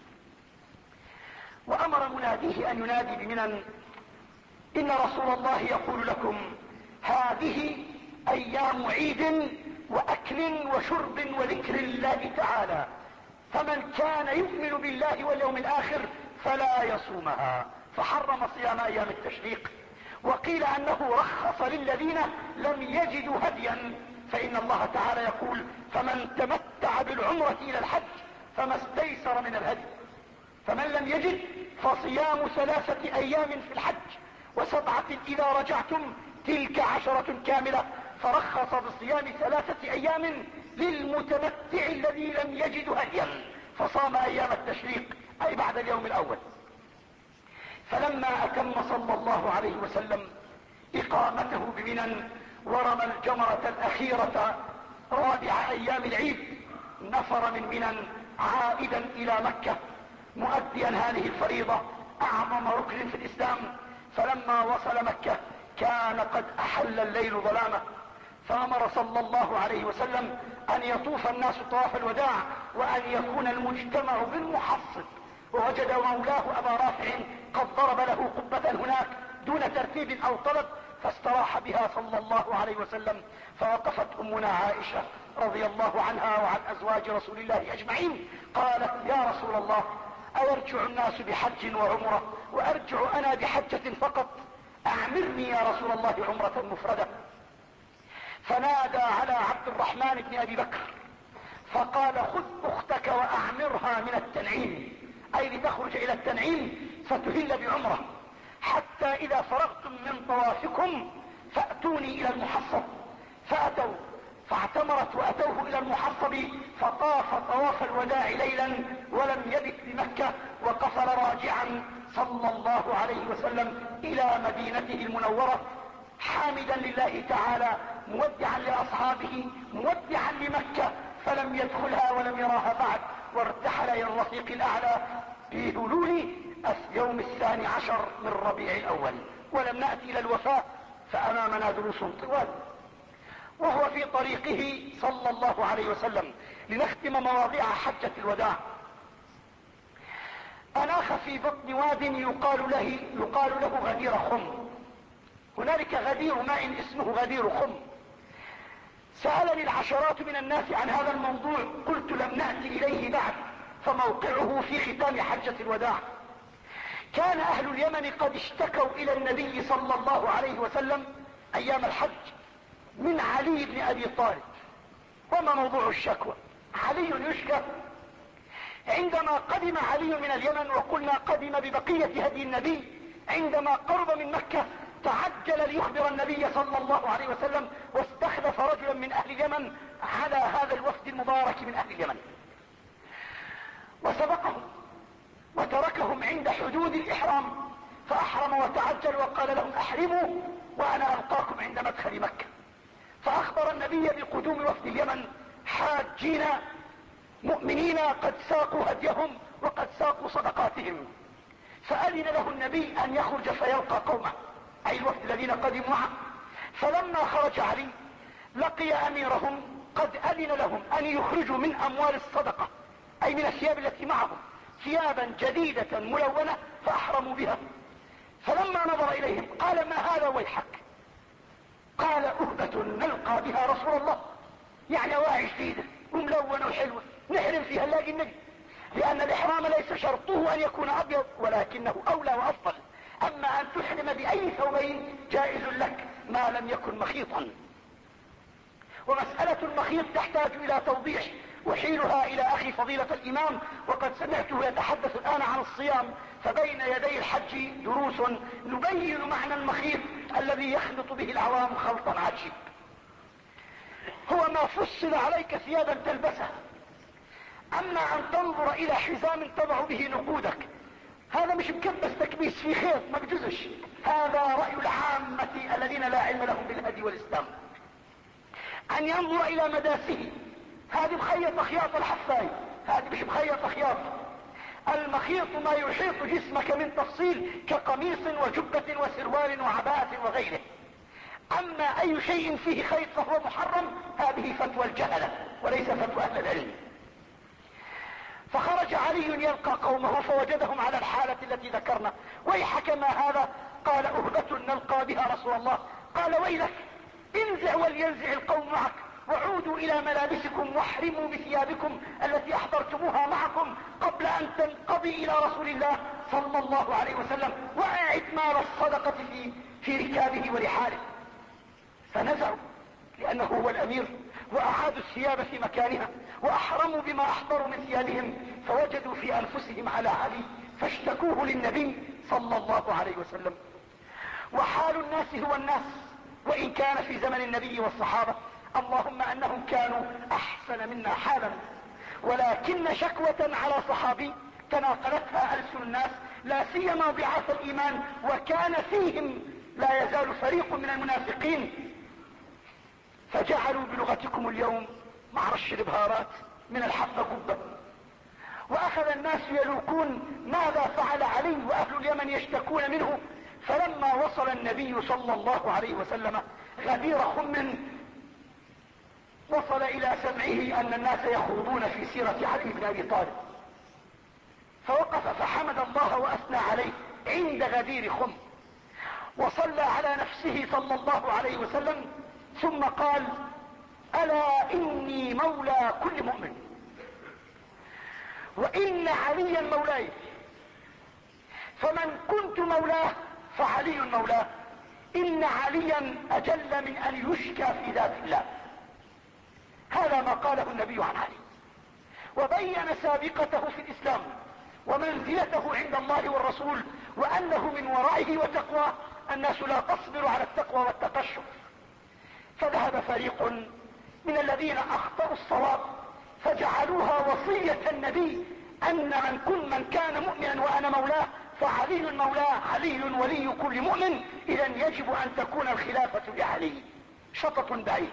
وامر مناديه ان ينادي بمنى ان رسول الله يقول لكم هذه ايام عيد واكل وشرب وذكر الله تعالى، فمن كان يؤمن بالله واليوم الاخر فلا يصومها، فحرم صيام ايام التشريق. وقيل انه رخص للذين لم يجدوا هديا، فان الله تعالى يقول فمن تمتع بالعمرة الى الحج فما استيسر من الهدي، فمن لم يجد فصيام ثلاثة ايام في الحج وسبعة اذا رجعتم تلك عشرة كاملة، فرخص بصيام ثلاثة ايام للمتمتع الذي لم يجد هديا فصام ايام التشريق اي بعد اليوم الاول. فلما اتم صلى الله عليه وسلم اقامته بمنى ورمى الجمرة الاخيرة رابع ايام العيد، نفر من منى عائدا الى مكة مؤديا هذه الفريضة اعظم ركن في الاسلام. فلما وصل مكة كان قد احل الليل ظلامه، فامر صلى الله عليه وسلم ان يطوف الناس طواف الوداع وان يكون المجتمع بالمحصب، ووجد مولاه ابا رافع قد ضرب له قبة هناك دون ترتيب او طلب، فاستراح بها صلى الله عليه وسلم. فوقفت امنا عائشة رضي الله عنها وعن ازواج رسول الله اجمعين قالت يا رسول الله ايرجع الناس بحج وعمرة وارجع انا بحجة فقط؟ اعمرني يا رسول الله عمرة مفردة. فنادى على عبد الرحمن بن ابي بكر فقال خذ اختك واعمرها من التنعيم، اي لتخرج الى التنعيم فتهل بعمرة، حتى اذا فرغتم من طوافكم فاتوني الى المحصب. فاتوا فاعتمرت واتوه الى المحصب، فطاف طواف الوداع ليلا ولم يبت بمكة، وقفل راجعا صلى الله عليه وسلم الى مدينته المنورة حامدا لله تعالى مودعا لاصحابه مودعا لمكة، فلم يدخلها ولم يراها بعد، وارتحل الى الرفيق الاعلى في هلول اليوم الثاني عشر من ربيع الاول. ولم نأتي الى الوفاة فامامنا دروس طوال. وهو في طريقه صلى الله عليه وسلم لنختم مواضيع حجة الوداع، اناخ في بطن واد يقال له, يقال له غدير خم. هنالك غدير ماء اسمه غدير خم. سألني العشرات من الناس عن هذا الموضوع، قلت لم نأتي اليه بعد، فموقعه في ختام حجة الوداع. كان اهل اليمن قد اشتكوا الى النبي صلى الله عليه وسلم ايام الحج من علي بن ابي طالب. وما موضوع الشكوى؟ علي يشكى. عندما قدم علي من اليمن، وقلنا قدم ببقية هدي النبي، عندما قرب من مكة تعجل ليخبر النبي صلى الله عليه وسلم، واستخلف رجلا من اهل اليمن على هذا الوفد المبارك من اهل اليمن، وسبقهم وتركهم عند حدود الاحرام، فاحرم وتعجل وقال لهم احرموا وانا القاكم عند مدخل مكة. فاخبر النبي بقدوم وفد اليمن حاجين مؤمنين قد ساقوا هديهم وقد ساقوا صدقاتهم، فأذن له النبي ان يخرج فيلقى قومه، اي الوفد الذين قدموا معه. فلما خرج علي لقي اميرهم قد اذن لهم ان يخرجوا من اموال الصدقة، اي من الثياب التي معهم، ثيابا جديدة ملونة فاحرموا بها. فلما نظر اليهم قال ما هذا ويحك؟ قال أهبة نلقى بها رسول الله، يعني واعي جديدة وملونة وحلوة نحرم فيها نلاقي النبي، لان الاحرام ليس شرطه ان يكون ابيض ولكنه اولى وافضل. اما ان تحرم باي ثوبين جائز لك ما لم يكن مخيطا. ومسألة المخيط تحتاج الى توضيح، وحيلها الى اخي فضيلة الامام، وقد سمعته يتحدث الان عن الصيام، فبين يدي الحج دروس نبين معنى المخيط الذي يخلط به العوام خلطا عجيب. هو ما فصل عليك ثيابا تلبسها، اما ان تنظر الى حزام تضع به نقودك، هذا مش مكبس تكبيس في خيط ما بجزش. هذا رأي العامة الذين لا علم لهم بالهدي والاسلام. ان ينظر الى مداسه، هذه مخيط خياط الحفاية، هذه مش مخيط خياط. المخيط ما يحيط جسمك من تفصيل كقميص وجبة وسروال وعباءة وغيره. اما اي شيء فيه خيط فهو محرم، هذه فتوى الجهلة وليس فتوى اهل العلم. فخرج علي يلقى قومه فوجدهم على الحالة التي ذكرنا. ويحك ما هذا؟ قال أهبة نلقى بها رسول الله. قال ويلك انزع ولينزع القوم معك، وعودوا الى ملابسكم واحرموا بثيابكم التي احضرتموها معكم قبل ان تنقضي الى رسول الله صلى الله عليه وسلم، واعد مال الصدقة في, في ركابه ورحاله. فنزعوا لانه هو الامير، واعادوا الثياب في مكانها، واحرموا بما احضروا من ثيابهم، فوجدوا في انفسهم على علي فاشتكوه للنبي صلى الله عليه وسلم. وحال الناس هو الناس، وان كان في زمن النبي والصحابة اللهم انهم كانوا احسن منا حالا، ولكن شكوة على صحابي تناقلتها ألسن الناس، لا سيما ضعاف الايمان، وكان فيهم لا يزال فريق من المنافقين، فجعلوا بلغتكم اليوم مع رش الابهارات من الحبة قبة. واخذ الناس يلوكون ماذا فعل علي، واهل اليمن يشتكون منه. فلما وصل النبي صلى الله عليه وسلم غدير خم، وصل الى سمعه ان الناس يخوضون في سيرة علي بن ابي طالب، فوقف فحمد الله واثنى عليه عند غدير خم، وصلى على نفسه صلى الله عليه وسلم، ثم قال: الا اني مولى كل مؤمن، وان عليا مولاي، فمن كنت مولاه فعلي مولاه، ان عليا اجل من ان يشكى في ذات الله. هذا ما قاله النبي عن علي، وبين سابقته في الاسلام ومنزلته عند الله والرسول، وانه من ورعه وتقوى الناس لا تصبر على التقوى والتقشف. فذهب فريق من الذين اخطأوا الصواب فجعلوها وصية النبي ان من كن من كان مؤمنا وانا مولاه فعلي مولاه، علي ولي كل مؤمن، اذا يجب ان تكون الخلافة لعلي. شطط بعيد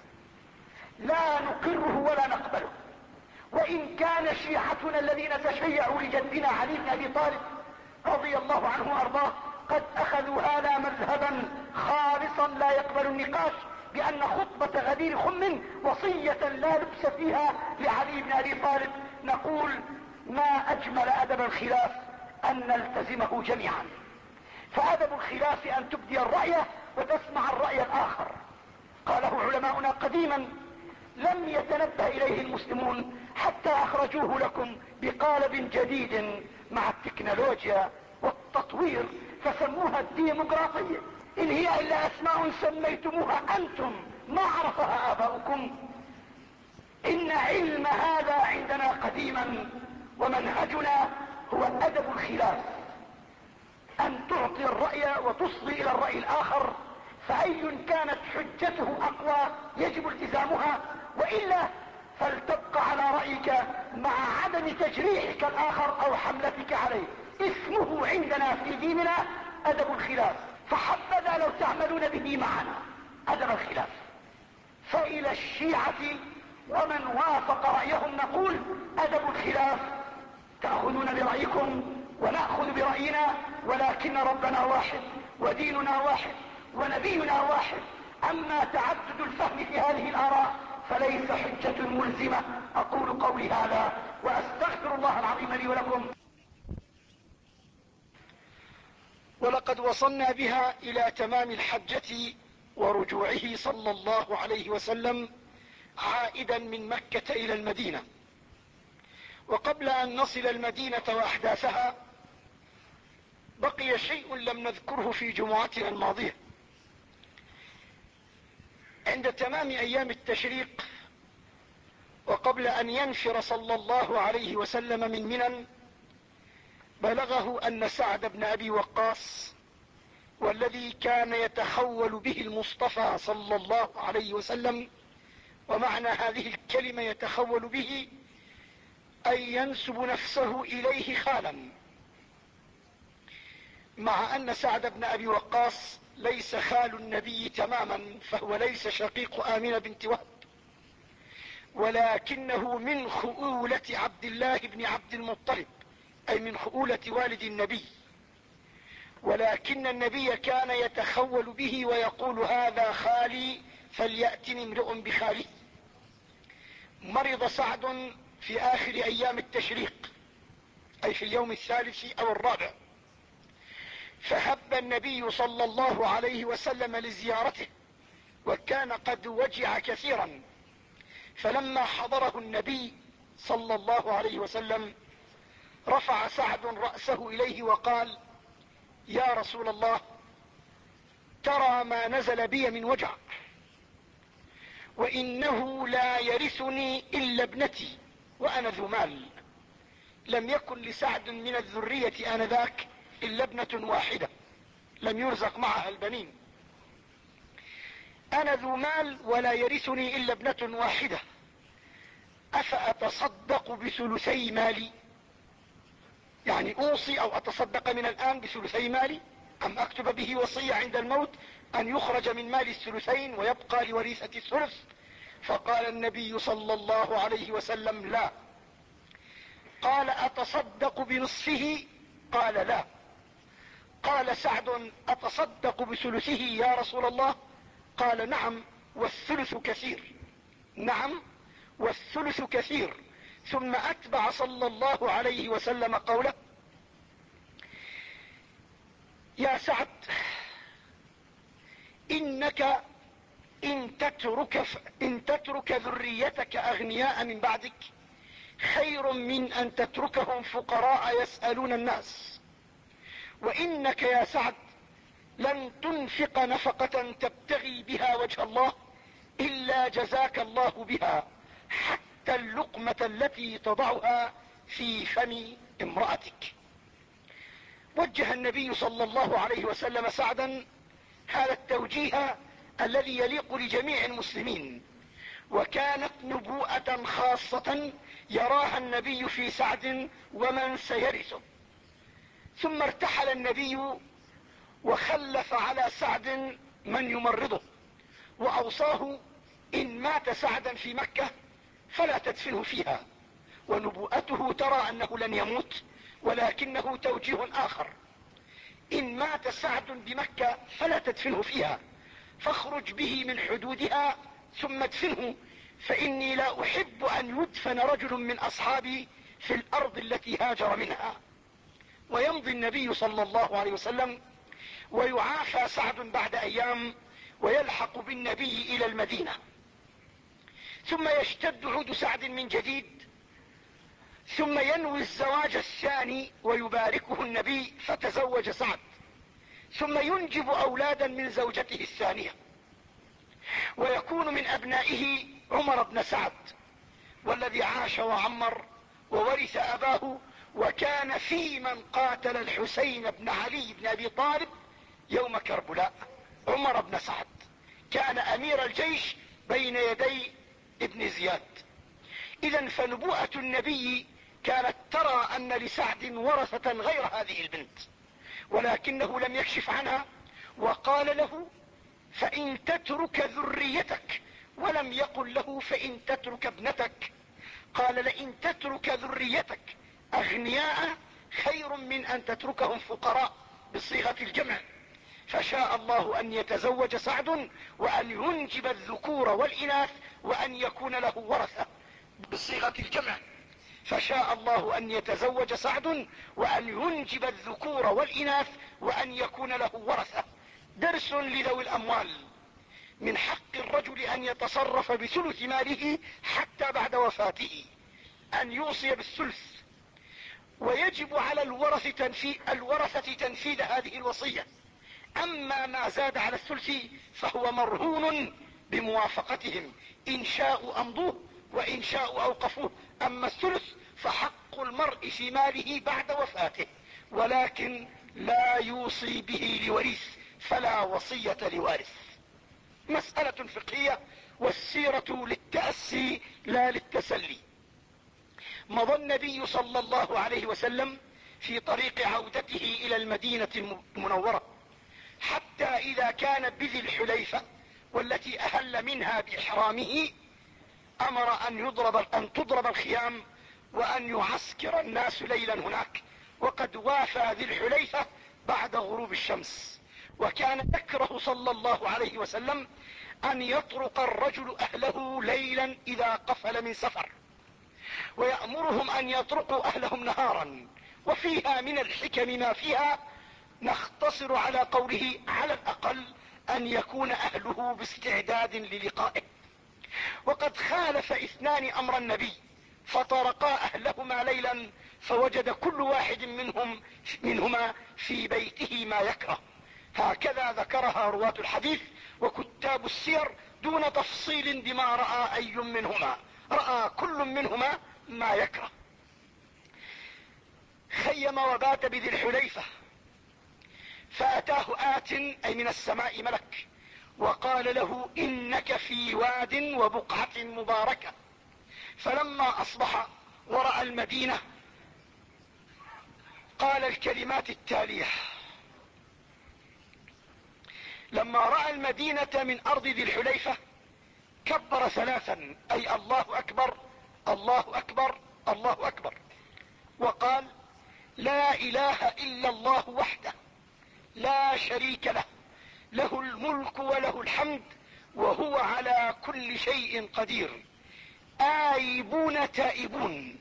لا نقره ولا نقبله، وان كان شيعتنا الذين تشيعوا لجدنا علي بن ابي طالب رضي الله عنه وارضاه قد اخذوا هذا مذهبا خالصا لا يقبل النقاش، بان خطبة غدير خم وصية لا لبس فيها لعلي بن ابي طالب. نقول: ما اجمل ادب الخلاف ان نلتزمه جميعا، فادب الخلاف ان تبدي الرأي وتسمع الرأي الاخر. قاله علماؤنا قديما لم يتنبه اليه المسلمون حتى اخرجوه لكم بقالب جديد مع التكنولوجيا والتطوير، فسموها الديمقراطية، ان هي الا اسماء سميتموها انتم ما عرفها اباؤكم. ان علم هذا عندنا قديما، ومنهجنا هو ادب الخلاف، ان تعطي الرأي وتصغي الى الرأي الاخر، فاي كانت حجته اقوى يجب التزامها، والا فلتبقى على رأيك مع عدم تجريحك الاخر او حملتك عليه. اسمه عندنا في ديننا ادب الخلاف، فحبذا لو تعملون به معنا ادب الخلاف. فالى الشيعة ومن وافق رأيهم نقول: ادب الخلاف، تأخذون برأيكم ونأخذ برأينا، ولكن ربنا واحد وديننا واحد ونبينا واحد. اما تعدد الفهم في هذه الاراء فليس حجة ملزمة. اقول قولي هذا واستغفر الله العظيم لي ولكم. ولقد وصلنا بها الى تمام الحجة ورجوعه صلى الله عليه وسلم عائدا من مكة الى المدينة. وقبل ان نصل المدينة واحداثها بقي شيء لم نذكره في جمعتنا الماضية. عند تمام ايام التشريق وقبل ان ينفر صلى الله عليه وسلم من منى بلغه ان سعد بن ابي وقاص، والذي كان يتخول به المصطفى صلى الله عليه وسلم، ومعنى هذه الكلمة يتخول به أن ينسب نفسه إليه خالا، مع أن سعد بن أبي وقاص ليس خال النبي تماما، فهو ليس شقيق آمنة بنت وهب، ولكنه من خؤولة عبد الله بن عبد المطلب، أي من خؤولة والد النبي. ولكن النبي كان يتخول به ويقول: هذا خالي فليأتني امرؤ بخاله. مرض سعد في آخر أيام التشريق، أي في اليوم الثالث أو الرابع، فهب النبي صلى الله عليه وسلم لزيارته، وكان قد وجع كثيرا. فلما حضره النبي صلى الله عليه وسلم رفع سعد رأسه إليه وقال: يا رسول الله، ترى ما نزل بي من وجع، وإنه لا يرثني إلا ابنتي وأنا ذو مال. لم يكن لسعد من الذرية آنذاك إلا ابنة واحدة، لم يرزق معها البنين. أنا ذو مال ولا يرثني إلا ابنة واحدة، أفأتصدق بثلثي مالي؟ يعني أوصي أو أتصدق من الآن بثلثي مالي، أم أكتب به وصية عند الموت أن يخرج من مال الثلثين ويبقى لوريثة الثلث؟ فقال النبي صلى الله عليه وسلم: لا. قال: أتصدق بنصفه؟ قال: لا. قال سعد: أتصدق بثلثه يا رسول الله؟ قال: نعم والثلث كثير. نعم والثلث كثير. ثم أتبع صلى الله عليه وسلم قوله: يا سعد، إنك إن تترك, إن تترك ذريتك أغنياء من بعدك خير من أن تتركهم فقراء يسألون الناس. وإنك يا سعد لن تنفق نفقة تبتغي بها وجه الله إلا جزاك الله بها، حتى اللقمة التي تضعها في فم امرأتك. وجه النبي صلى الله عليه وسلم سعدا هذا التوجيه الذي يليق لجميع المسلمين، وكانت نبوءة خاصة يراها النبي في سعد ومن سيرثه. ثم ارتحل النبي وخلف على سعد من يمرضه، وأوصاه: إن مات سعدا في مكة فلا تدفنه فيها. ونبوءته ترى أنه لن يموت، ولكنه توجيه آخر: إن مات سعد بمكة فلا تدفنه فيها، فاخرج به من حدودها ثم ادفنه، فإني لا أحب أن يدفن رجل من أصحابي في الأرض التي هاجر منها. ويمضي النبي صلى الله عليه وسلم ويعافى سعد بعد أيام ويلحق بالنبي إلى المدينة. ثم يشتد عود سعد من جديد، ثم ينوي الزواج الثاني ويباركه النبي فتزوج سعد، ثم ينجب أولادا من زوجته الثانية، ويكون من أبنائه عمر بن سعد، والذي عاش وعمر وورث أباه، وكان في من قاتل الحسين بن علي بن أبي طالب يوم كربلاء. عمر بن سعد كان أمير الجيش بين يدي ابن زياد. إذا فنبوءة النبي كانت ترى أن لسعد ورثة غير هذه البنت، ولكنه لم يكشف عنها، وقال له: فإن تترك ذريتك، ولم يقل له: فإن تترك ابنتك. قال: لئن تترك ذريتك أغنياء خير من أن تتركهم فقراء، بصيغة الجمع. فشاء الله أن يتزوج سعد وأن ينجب الذكور والإناث وأن يكون له ورثة، بصيغة الجمع. فشاء الله أن يتزوج سعد وأن ينجب الذكور والإناث وأن يكون له ورثة. درس لذوي الأموال: من حق الرجل أن يتصرف بثلث ماله حتى بعد وفاته، أن يوصي بالثلث، ويجب على الورثة تنفيذ, الورثة تنفيذ هذه الوصية. أما ما زاد على الثلث فهو مرهون بموافقتهم، إن شاءوا أمضوه وإن شاءوا أوقفوه. أما الثلث فحق المرء في ماله بعد وفاته، ولكن لا يوصي به لوريث، فلا وصية لوارث. مسألة فقهية، والسيرة للتأسي لا للتسلي. مضى النبي صلى الله عليه وسلم في طريق عودته إلى المدينة المنورة، حتى إذا كان بذي الحليفة والتي أهل منها بإحرامه أمر أن يضرب أن تضرب الخيام وأن يعسكر الناس ليلا هناك، وقد وافى ذي الحليفة بعد غروب الشمس. وكان يكره صلى الله عليه وسلم أن يطرق الرجل أهله ليلا إذا قفل من سفر، ويأمرهم أن يطرقوا أهلهم نهارا. وفيها من الحكم ما فيها، نختصر على قوله على الأقل ان يكون اهله باستعداد للقائه. وقد خالف اثنان امر النبي فطرقا اهلهما ليلا فوجد كل واحد منهم منهما في بيته ما يكره. هكذا ذكرها رواة الحديث وكتاب السير دون تفصيل بما رأى اي منهما، رأى كل منهما ما يكره. خيم وبات بذي الحليفة فاتاه آت اي من السماء ملك وقال له انك في واد وبقعة مباركة. فلما اصبح ورأى المدينة قال الكلمات التالية: لما رأى المدينة من ارض ذي الحليفة كبر ثلاثا اي الله اكبر الله اكبر الله اكبر، وقال: لا اله الا الله وحده لا شريك له، له الملك وله الحمد وهو على كل شيء قدير، آيبون تائبون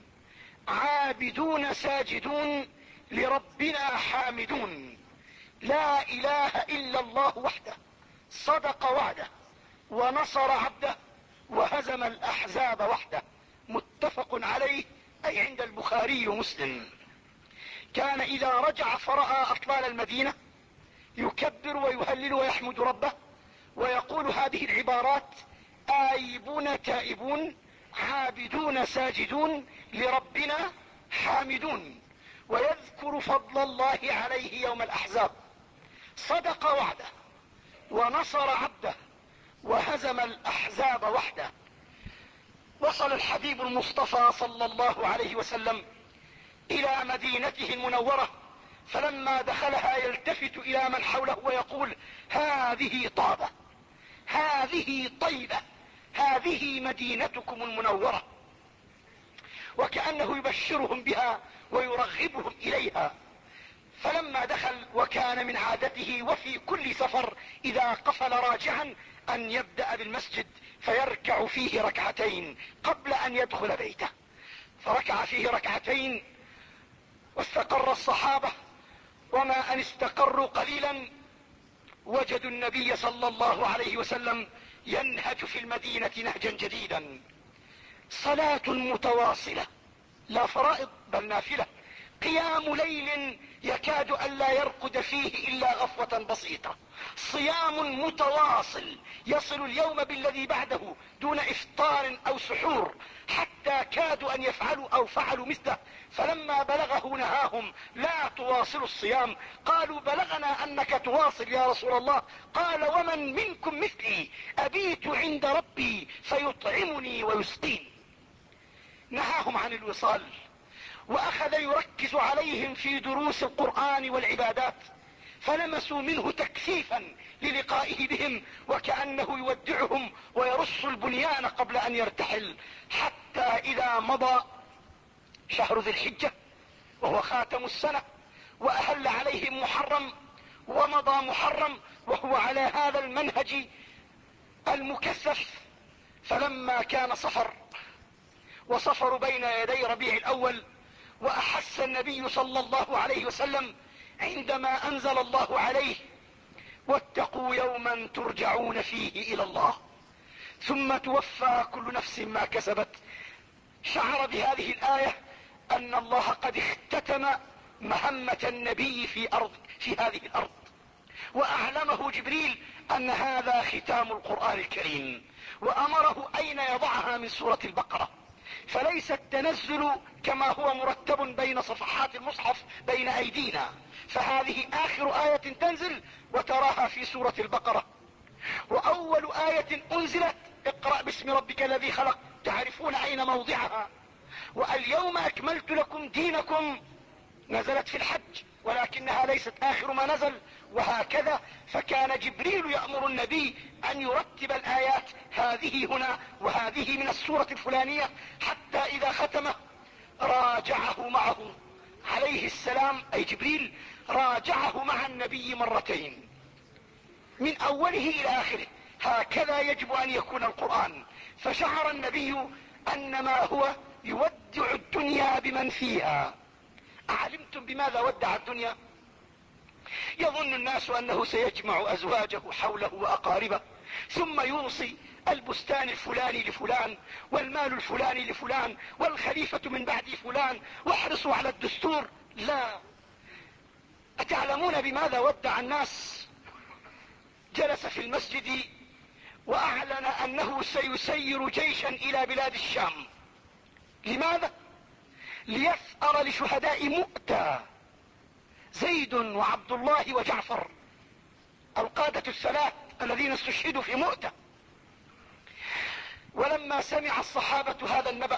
عابدون ساجدون لربنا حامدون، لا اله الا الله وحده صدق وعده ونصر عبده وهزم الاحزاب وحده. متفق عليه اي عند البخاري ومسلم. كان اذا رجع فرأى اطلال المدينة يكبر ويهلل ويحمد ربه ويقول هذه العبارات: آيبون تائبون عابدون ساجدون لربنا حامدون، ويذكر فضل الله عليه يوم الاحزاب، صدق وعده ونصر عبده وهزم الاحزاب وحده. وصل الحبيب المصطفى صلى الله عليه وسلم الى مدينته المنورة، فلما دخلها يلتفت الى من حوله ويقول: هذه طابة، هذه طيبة، هذه مدينتكم المنورة، وكأنه يبشرهم بها ويرغبهم اليها. فلما دخل وكان من عادته وفي كل سفر اذا قفل راجعا ان يبدأ بالمسجد فيركع فيه ركعتين قبل ان يدخل بيته، فركع فيه ركعتين واستقر الصحابة، وما ان استقروا قليلا وجدوا النبي صلى الله عليه وسلم ينهج في المدينة نهجا جديدا. صلاة متواصلة لا فرائض بل نافلة، قيام ليل يكاد ان لا يرقد فيه الا غفوة بسيطة، صيام متواصل يصل اليوم بالذي بعده دون افطار او سحور، حتى كادوا ان يفعلوا او فعلوا مثله. فلما بلغه نهاهم: لا تواصلوا الصيام. قالوا: بلغنا انك تواصل يا رسول الله. قال: ومن منكم مثلي ابيت عند ربي فيطعمني ويسقيني. نهاهم عن الوصال واخذ يركز عليهم في دروس القرآن والعبادات، فلمسوا منه تكثيفا للقائه بهم وكأنه يودعهم ويرص البنيان قبل ان يرتحل، حتى اذا مضى شهر ذي الحجة وهو خاتم السنة واهل عليهم محرم ومضى محرم وهو على هذا المنهج المكثف، فلما كان صفر وصفر بين يدي ربيع الاول واحس النبي صلى الله عليه وسلم عندما انزل الله عليه: واتقوا يوما ترجعون فيه الى الله ثم توفى كل نفس ما كسبت، شعر بهذه الآية ان الله قد اختتم مهمة النبي في ارض في هذه الارض، واعلمه جبريل ان هذا ختام القرآن الكريم، وامره اين يضعها من سورة البقرة. فليس التنزل كما هو مرتب بين صفحات المصحف بين ايدينا، فهذه اخر آية تنزل وتراها في سورة البقرة، واول آية انزلت: اقرأ باسم ربك الذي خلق، تعرفون اين موضعها. واليوم اكملت لكم دينكم نزلت في الحج ولكنها ليست اخر ما نزل، وهكذا. فكان جبريل يأمر النبي ان يرتب الايات، هذه هنا وهذه من السورة الفلانية، حتى اذا ختمه راجعه معه عليه السلام، اي جبريل راجعه مع النبي مرتين من اوله الى اخره. هكذا يجب ان يكون القرآن. فشعر النبي انما هو يودع الدنيا بمن فيها. اعلمتم بماذا ودع الدنيا؟ يظن الناس انه سيجمع ازواجه حوله واقاربه ثم يوصي البستان الفلاني لفلان والمال الفلاني لفلان والخليفة من بعد فلان واحرصوا على الدستور. لا. أتعلمون بماذا ودع الناس؟ جلس في المسجد واعلن انه سيسير جيشا الى بلاد الشام. لماذا؟ ليثأر لشهداء مؤتة، زيد وعبد الله وجعفر، القادة الثلاث الذين استشهدوا في مؤتة. ولما سمع الصحابة هذا النبأ،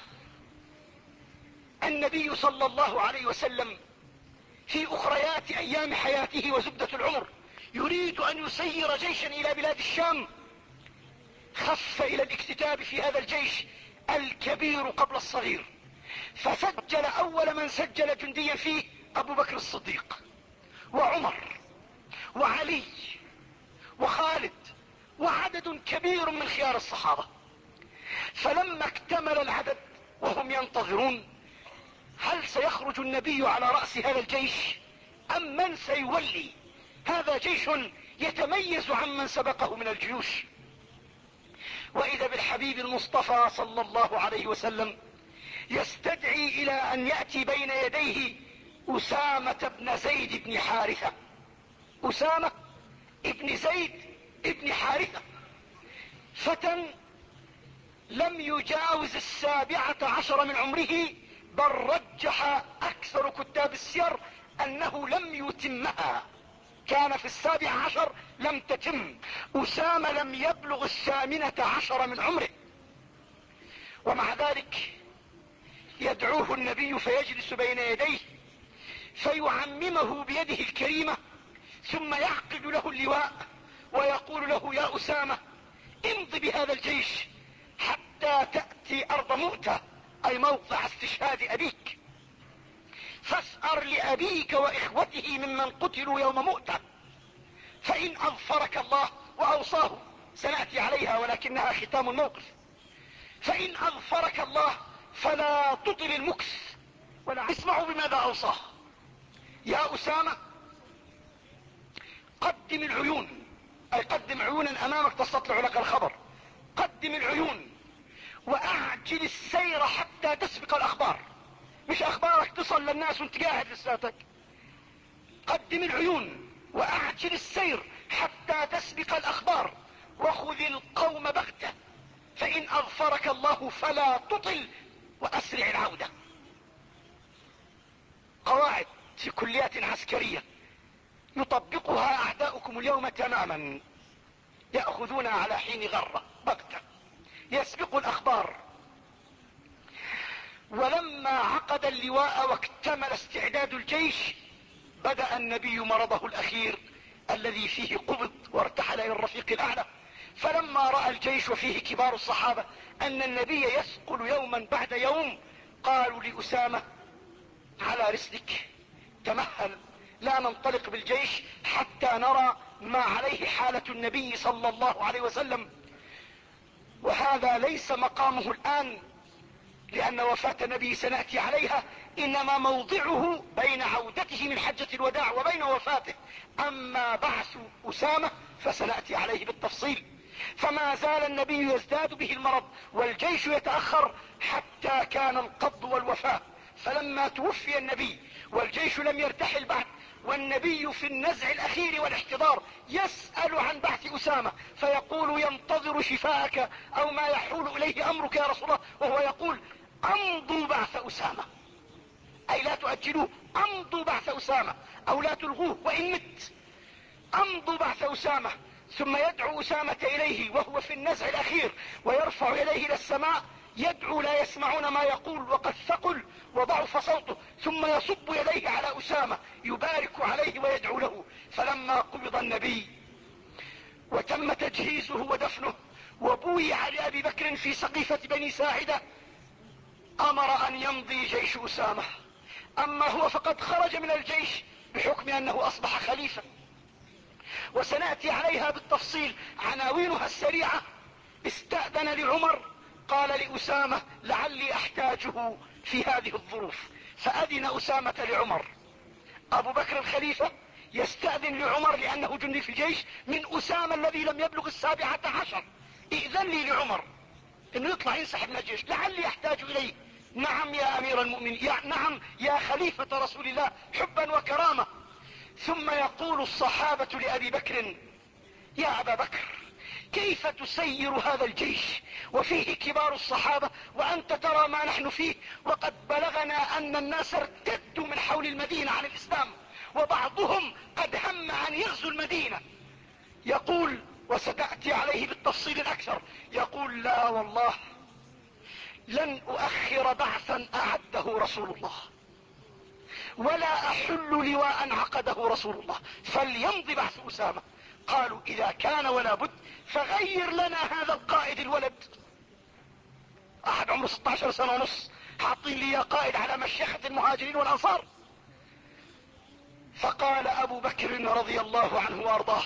النبي صلى الله عليه وسلم في اخريات ايام حياته وزبدة العمر يريد ان يسير جيشا الى بلاد الشام، خف الى الاكتتاب في هذا الجيش الكبير قبل الصغير، فسجل اول من سجل جنديا فيه ابو بكر الصديق وعمر وعلي وخالد وعدد كبير من خيار الصحابة. فلما اكتمل العدد وهم ينتظرون هل سيخرج النبي على رأس هذا الجيش ام من سيولي؟ هذا جيش يتميز عمن سبقه من الجيوش. واذا بالحبيب المصطفى صلى الله عليه وسلم يستدعي الى ان يأتي بين يديه اسامة بن زيد بن حارثة. اسامة ابن زيد ابن حارثة، فتى لم يجاوز السابعة عشر من عمره، بل رجح اكثر كتاب السير انه لم يتمها، كان في السابع عشر لم تتم. اسامة لم يبلغ الثامنة عشر من عمره، ومع ذلك يدعوه النبي فيجلس بين يديه فيعممه بيده الكريمة، ثم يعقد له اللواء ويقول له يا اسامة امض بهذا الجيش حتى تأتي ارض مؤتة، اي موضع استشهاد ابيك، فاسأر لابيك واخوته ممن قتلوا يوم مؤتة، فان اظفرك الله، واوصاه سنأتي عليها ولكنها ختام الموقف، فان اظفرك الله فلا تطل المكس. ولا اسمعوا بماذا اوصاه: يا اسامة قدم العيون، اي قدم عيونا امامك تستطلع لك الخبر، قدم العيون واعجل السير حتى تسبق الاخبار، مش اخبارك تصل للناس وانت قاعد لساتك، قدم العيون واعجل السير حتى تسبق الاخبار، وخذ القوم بغتة، فان اظفرك الله فلا تطل واسرع العودة. قواعد في كليات عسكرية يطبقها اعداؤكم اليوم تماما، يأخذون على حين غرة بغتة، يسبق الاخبار. ولما عقد اللواء واكتمل استعداد الجيش، بدأ النبي مرضه الاخير الذي فيه قبض وارتحل الى الرفيق الاعلى. فلما رأى الجيش وفيه كبار الصحابة ان النبي يثقل يوما بعد يوم، قالوا لأسامة على رسلك، تمهل، لا ننطلق بالجيش حتى نرى ما عليه حالة النبي صلى الله عليه وسلم، وهذا ليس مقامه الآن لأن وفاة النبي سنأتي عليها، إنما موضعه بين عودته من حجة الوداع وبين وفاته. أما بعث أسامة فسنأتي عليه بالتفصيل. فما زال النبي يزداد به المرض والجيش يتأخر حتى كان القبض والوفاة. فلما توفي النبي والجيش لم يرتحل بعد، والنبي في النزع الاخير والاحتضار يسأل عن بعث اسامة، فيقول ينتظر شفاءك او ما يحول اليه امرك يا رسول الله، وهو يقول امضوا بعث اسامة، اي لا تؤجلوه، امضوا بعث اسامة او لا تلغوه وان مت، امضوا بعث اسامة. ثم يدعو اسامة اليه وهو في النزع الاخير ويرفع اليه الى السماء، يدعو لا يسمعون ما يقول وقد ثقل وضعف صوته، ثم يصب يديه على اسامة يبارك عليه ويدعو له. فلما قبض النبي وتم تجهيزه ودفنه وبويع لابي بكر في سقيفة بني ساعدة، امر ان يمضي جيش اسامة. اما هو فقد خرج من الجيش بحكم انه اصبح خليفة، وسنأتي عليها بالتفصيل عناوينها السريعة. استأذن لعمر، قال لأسامة لعلي احتاجه في هذه الظروف، فأذن أسامة لعمر. أبو بكر الخليفة يستأذن لعمر لأنه جندي في الجيش من أسامة الذي لم يبلغ السابعة عشر، ائذن لي لعمر انه يطلع ينسحب من الجيش لعلي احتاج اليه. نعم يا امير المؤمنين، يا نعم يا خليفة رسول الله، حبا وكرامة. ثم يقول الصحابة لأبي بكر: يا أبا بكر، كيف تسير هذا الجيش وفيه كبار الصحابة وأنت ترى ما نحن فيه، وقد بلغنا أن الناس ارتدوا من حول المدينة عن الإسلام وبعضهم قد هم أن يغزو المدينة. يقول، وستأتي عليه بالتفصيل الأكثر، يقول: لا والله لن أؤخر بعثا أعده رسول الله، ولا أحل لواء عقده رسول الله، فليمضي بعث أسامة. قالوا: إذا كان ولا بد فغير لنا هذا القائد الولد، أحد عمره ستة عشر سنة ونص، حاطين لي يا قائد على مشيخة المهاجرين والأنصار. فقال أبو بكر رضي الله عنه وأرضاه: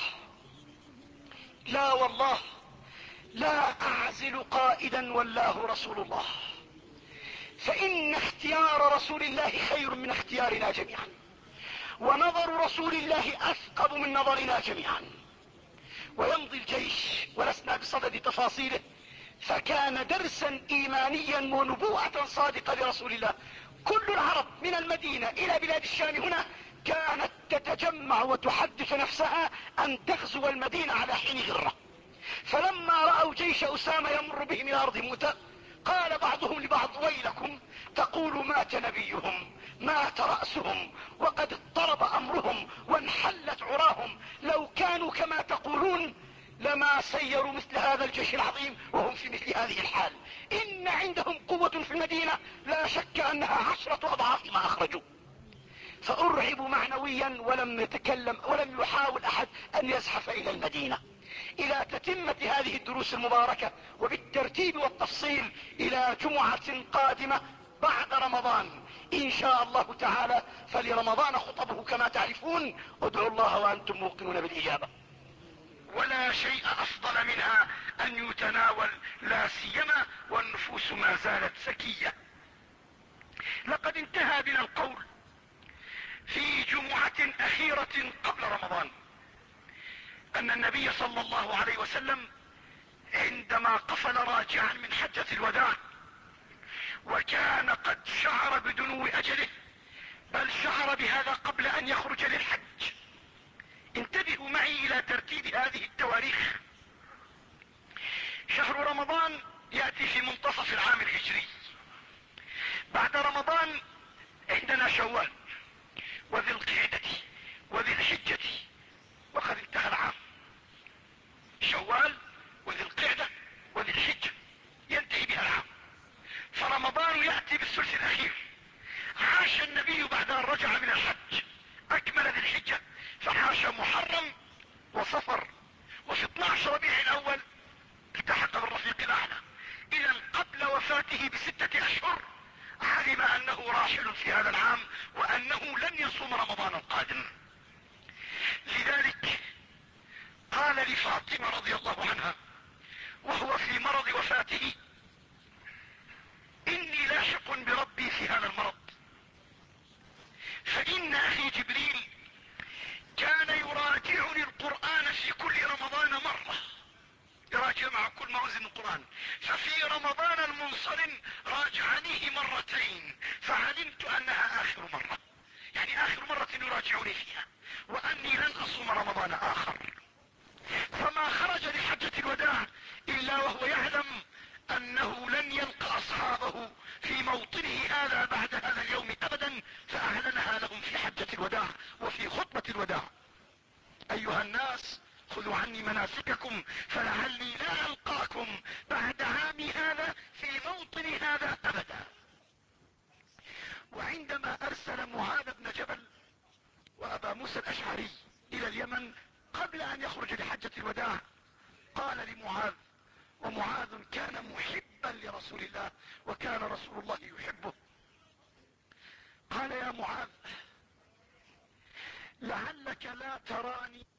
لا والله لا أعزل قائدا والله رسول الله، فإن اختيار رسول الله خير من اختيارنا جميعا، ونظر رسول الله أثقب من نظرنا جميعا. ويمضي الجيش ولسنا بصدد تفاصيله، فكان درسا إيمانيا ونبوءة صادقة لرسول الله. كل العرب من المدينة إلى بلاد الشام هنا كانت تتجمع وتحدث نفسها أن تغزو المدينة على حين غرة. فلما رأوا جيش أسامة يمر بهم إلى أرض موتى، قال بعضهم لبعض: ويلكم، تقول مات نبيهم، مات رأسهم، وقد اضطرب أمرهم وانحلت عراهم، لو كانوا كما تقولون لما سيروا مثل هذا الجيش العظيم وهم في مثل هذه الحال. إن عندهم قوة في المدينة لا شك أنها عشرة أضعاف ما أخرجوا. فأرعبوا معنويا، ولم يتكلم ولم يحاول أحد أن يزحف إلى المدينة. إلى تتمة هذه الدروس المباركة وبالترتيب والتفصيل إلى جمعة قادمة بعد رمضان إن شاء الله تعالى. فلرمضان خطبه كما تعرفون، ادعوا الله وأنتم موقنون بالإجابة. ولا شيء أفضل منها أن يتناول، لا سيما والنفوس ما زالت زكية. لقد انتهى بنا القول في جمعة أخيرة قبل رمضان أن النبي صلى الله عليه وسلم عندما قفل راجعا من حجة الوداع، وكان قد شعر بدنو أجله، بل شعر بهذا قبل أن يخرج للحج. انتبهوا معي إلى ترتيب هذه التواريخ. شهر رمضان يأتي في منتصف العام الهجري. بعد رمضان عندنا شوال وذي القعدة وذي الحجة، وقد انتهى العام. شوال وذي القعدة وذي الحجة ينتهي بها العام، فرمضان يأتي بالثلث الأخير. عاش النبي بعد أن رجع من الحج أكمل ذي الحجة، فعاش محرم وصفر، وفي اثني عشر ربيع الأول التحق بالرفيق الأعلى. إذا قبل وفاته بستة أشهر علم أنه راحل في هذا العام وأنه لن يصوم رمضان القادم. لذلك قال لفاطمة رضي الله عنها وهو في مرض وفاته: إني لاحق بربي في هذا المرض، فإن أخي جبريل كان يراجعني القرآن في كل رمضان مرة، يراجع مع كل ما أنزل القرآن، ففي رمضان المنصرم راجعنيه مرتين، فعلمت أنها آخر مرة، يعني آخر مرة يراجعني فيها، وأني لن أصوم رمضان آخر. فما خرج لحجة الوداع إلا وهو يعلم أنه لن يلقى أصحابه في موطنه هذا بعد هذا اليوم أبدا، فأعلنها لهم في حجة الوداع وفي خطبة الوداع: أيها الناس، خذوا عني مناسككم فلعلي لا ألقاكم بعد عامي هذا في موطن هذا أبدا. وعندما أرسل معاذ بن جبل وأبا موسى الأشعري إلى اليمن قبل أن يخرج لحجة الوداع، قال لمعاذ، ومعاذ كان محبا لرسول الله وكان رسول الله يحبه، قال: يا معاذ، لعلك لا تراني